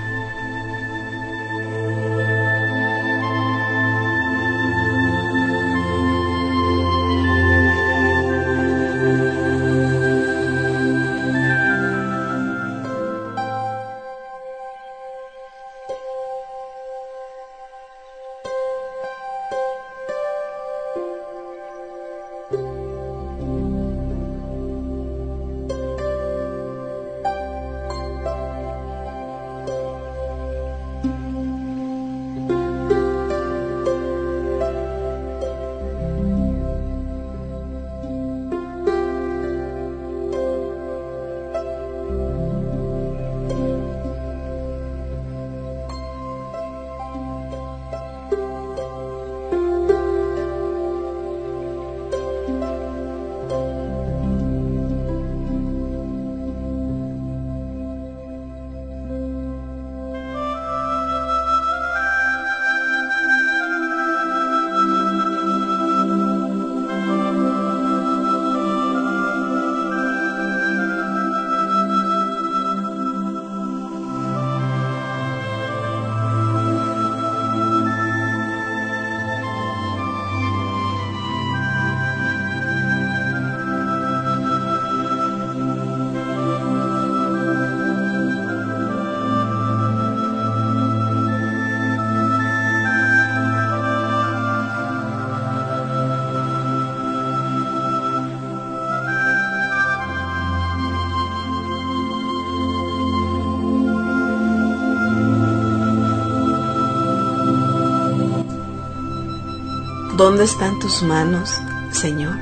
¿Dónde están tus manos, Señor?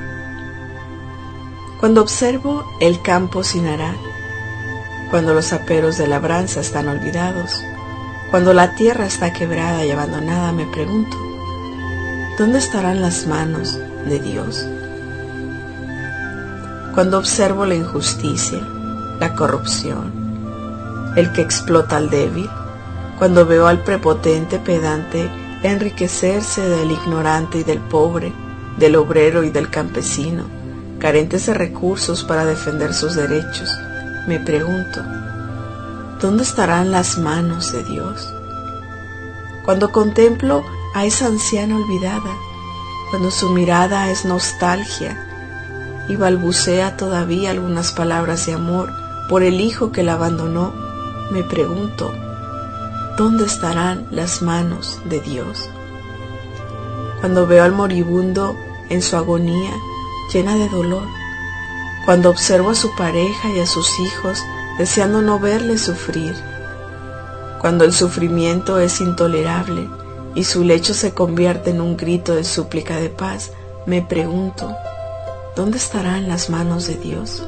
Cuando observo el campo sin arar, cuando los aperos de labranza están olvidados, cuando la tierra está quebrada y abandonada, me pregunto, ¿dónde estarán las manos de Dios? Cuando observo la injusticia, la corrupción, el que explota al débil, cuando veo al prepotente pedante enriquecerse del ignorante y del pobre, del obrero y del campesino, carentes de recursos para defender sus derechos, me pregunto, ¿dónde estarán las manos de Dios? Cuando contemplo a esa anciana olvidada, cuando su mirada es nostalgia y balbucea todavía algunas palabras de amor por el hijo que la abandonó, me pregunto, ¿dónde estarán las manos de Dios? Cuando veo al moribundo en su agonía llena de dolor, cuando observo a su pareja y a sus hijos deseando no verle sufrir, cuando el sufrimiento es intolerable y su lecho se convierte en un grito de súplica de paz, me pregunto, ¿dónde estarán las manos de Dios?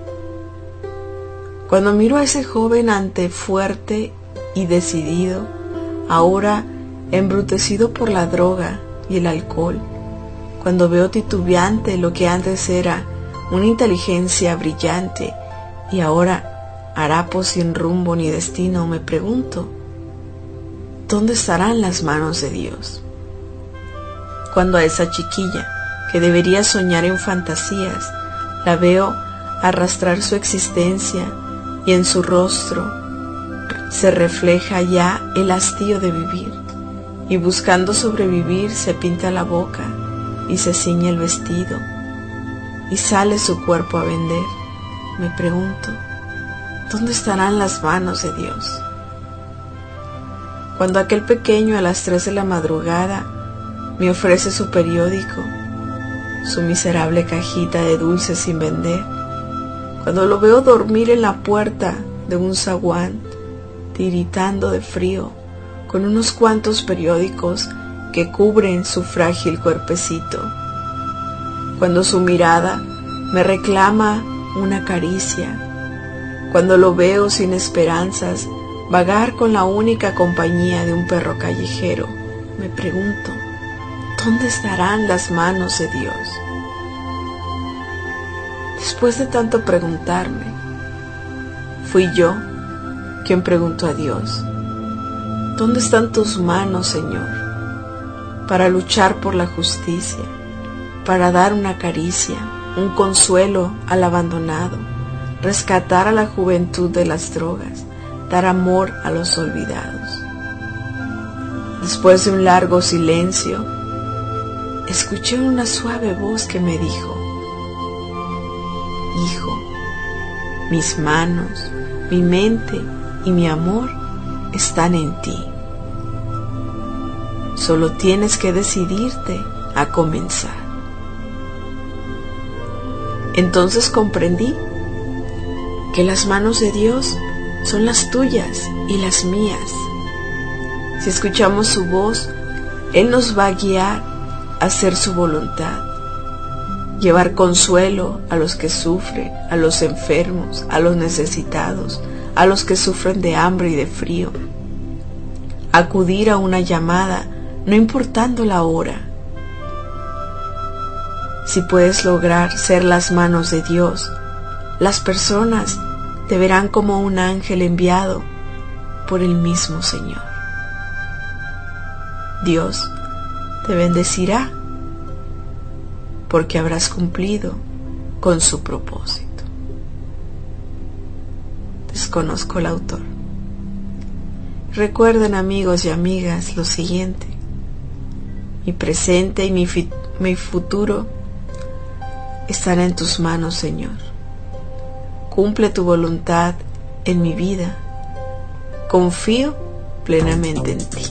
Cuando miro a ese joven fuerte y decidido, ahora embrutecido por la droga y el alcohol, cuando veo titubeante lo que antes era una inteligencia brillante y ahora harapo sin rumbo ni destino, me pregunto, ¿dónde estarán las manos de Dios? Cuando a esa chiquilla que debería soñar en fantasías, la veo arrastrar su existencia y en su rostro se refleja ya el hastío de vivir, y buscando sobrevivir se pinta la boca y se ciñe el vestido y sale su cuerpo a vender, me pregunto, ¿dónde estarán las manos de Dios? Cuando aquel pequeño a las 3 de la madrugada me ofrece su periódico, su miserable cajita de dulces sin vender, cuando lo veo dormir en la puerta de un zaguán, tiritando de frío, con unos cuantos periódicos que cubren su frágil cuerpecito, cuando su mirada me reclama una caricia, cuando lo veo sin esperanzas vagar con la única compañía de un perro callejero, me pregunto, ¿dónde estarán las manos de Dios? Después de tanto preguntarme, fui yo quien preguntó a Dios, ¿dónde están tus manos, Señor, para luchar por la justicia, para dar una caricia, un consuelo al abandonado, rescatar a la juventud de las drogas, dar amor a los olvidados? Después de un largo silencio, escuché una suave voz que me dijo, Hijo, mis manos, mi mente y mi amor están en ti. Solo tienes que decidirte a comenzar. Entonces comprendí que las manos de Dios son las tuyas y las mías. Si escuchamos su voz, Él nos va a guiar a hacer su voluntad, llevar consuelo a los que sufren, a los enfermos, a los necesitados, a los que sufren de hambre y de frío, acudir a una llamada, no importando la hora. Si puedes lograr ser las manos de Dios, las personas te verán como un ángel enviado por el mismo Señor. Dios te bendecirá porque habrás cumplido con su propósito. Desconozco el autor. Recuerden, amigos y amigas, lo siguiente: mi presente y mi futuro están en tus manos, Señor. Cumple tu voluntad en mi vida. Confío plenamente en ti.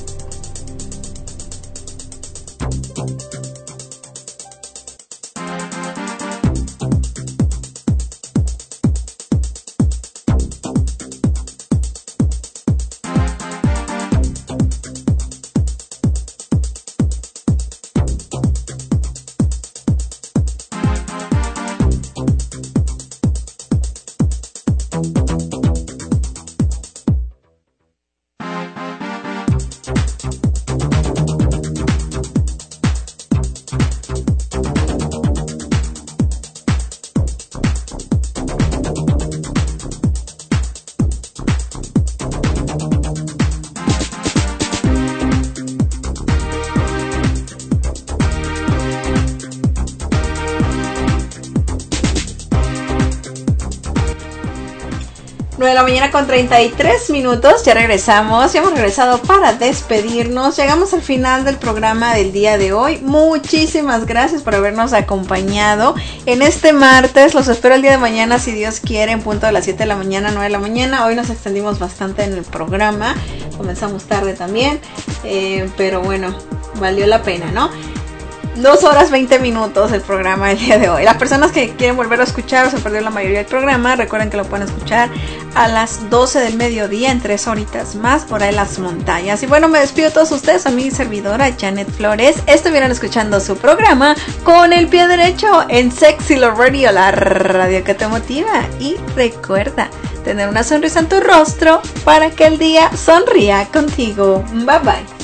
De la mañana con 33 minutos, ya regresamos, ya hemos regresado para despedirnos. Llegamos al final del programa del día de hoy. Muchísimas gracias por habernos acompañado en este martes. Los espero el día de mañana, si Dios quiere, en punto de las 7 de la mañana, 9 de la mañana. Hoy nos extendimos bastante en el programa, comenzamos tarde también, pero bueno, valió la pena, ¿no? 2 horas 20 minutos el programa del día de hoy. Las personas que quieren volver a escuchar o se perdió la mayoría del programa, recuerden que lo pueden escuchar a las 12 del mediodía en 3 horitas más, hora de las montañas. Y bueno, me despido de todos ustedes, a mi servidora Janet Flores. Estuvieron escuchando su programa Con el Pie Derecho en Sexy Love Radio, la radio que te motiva. Y recuerda tener una sonrisa en tu rostro para que el día sonría contigo. Bye bye.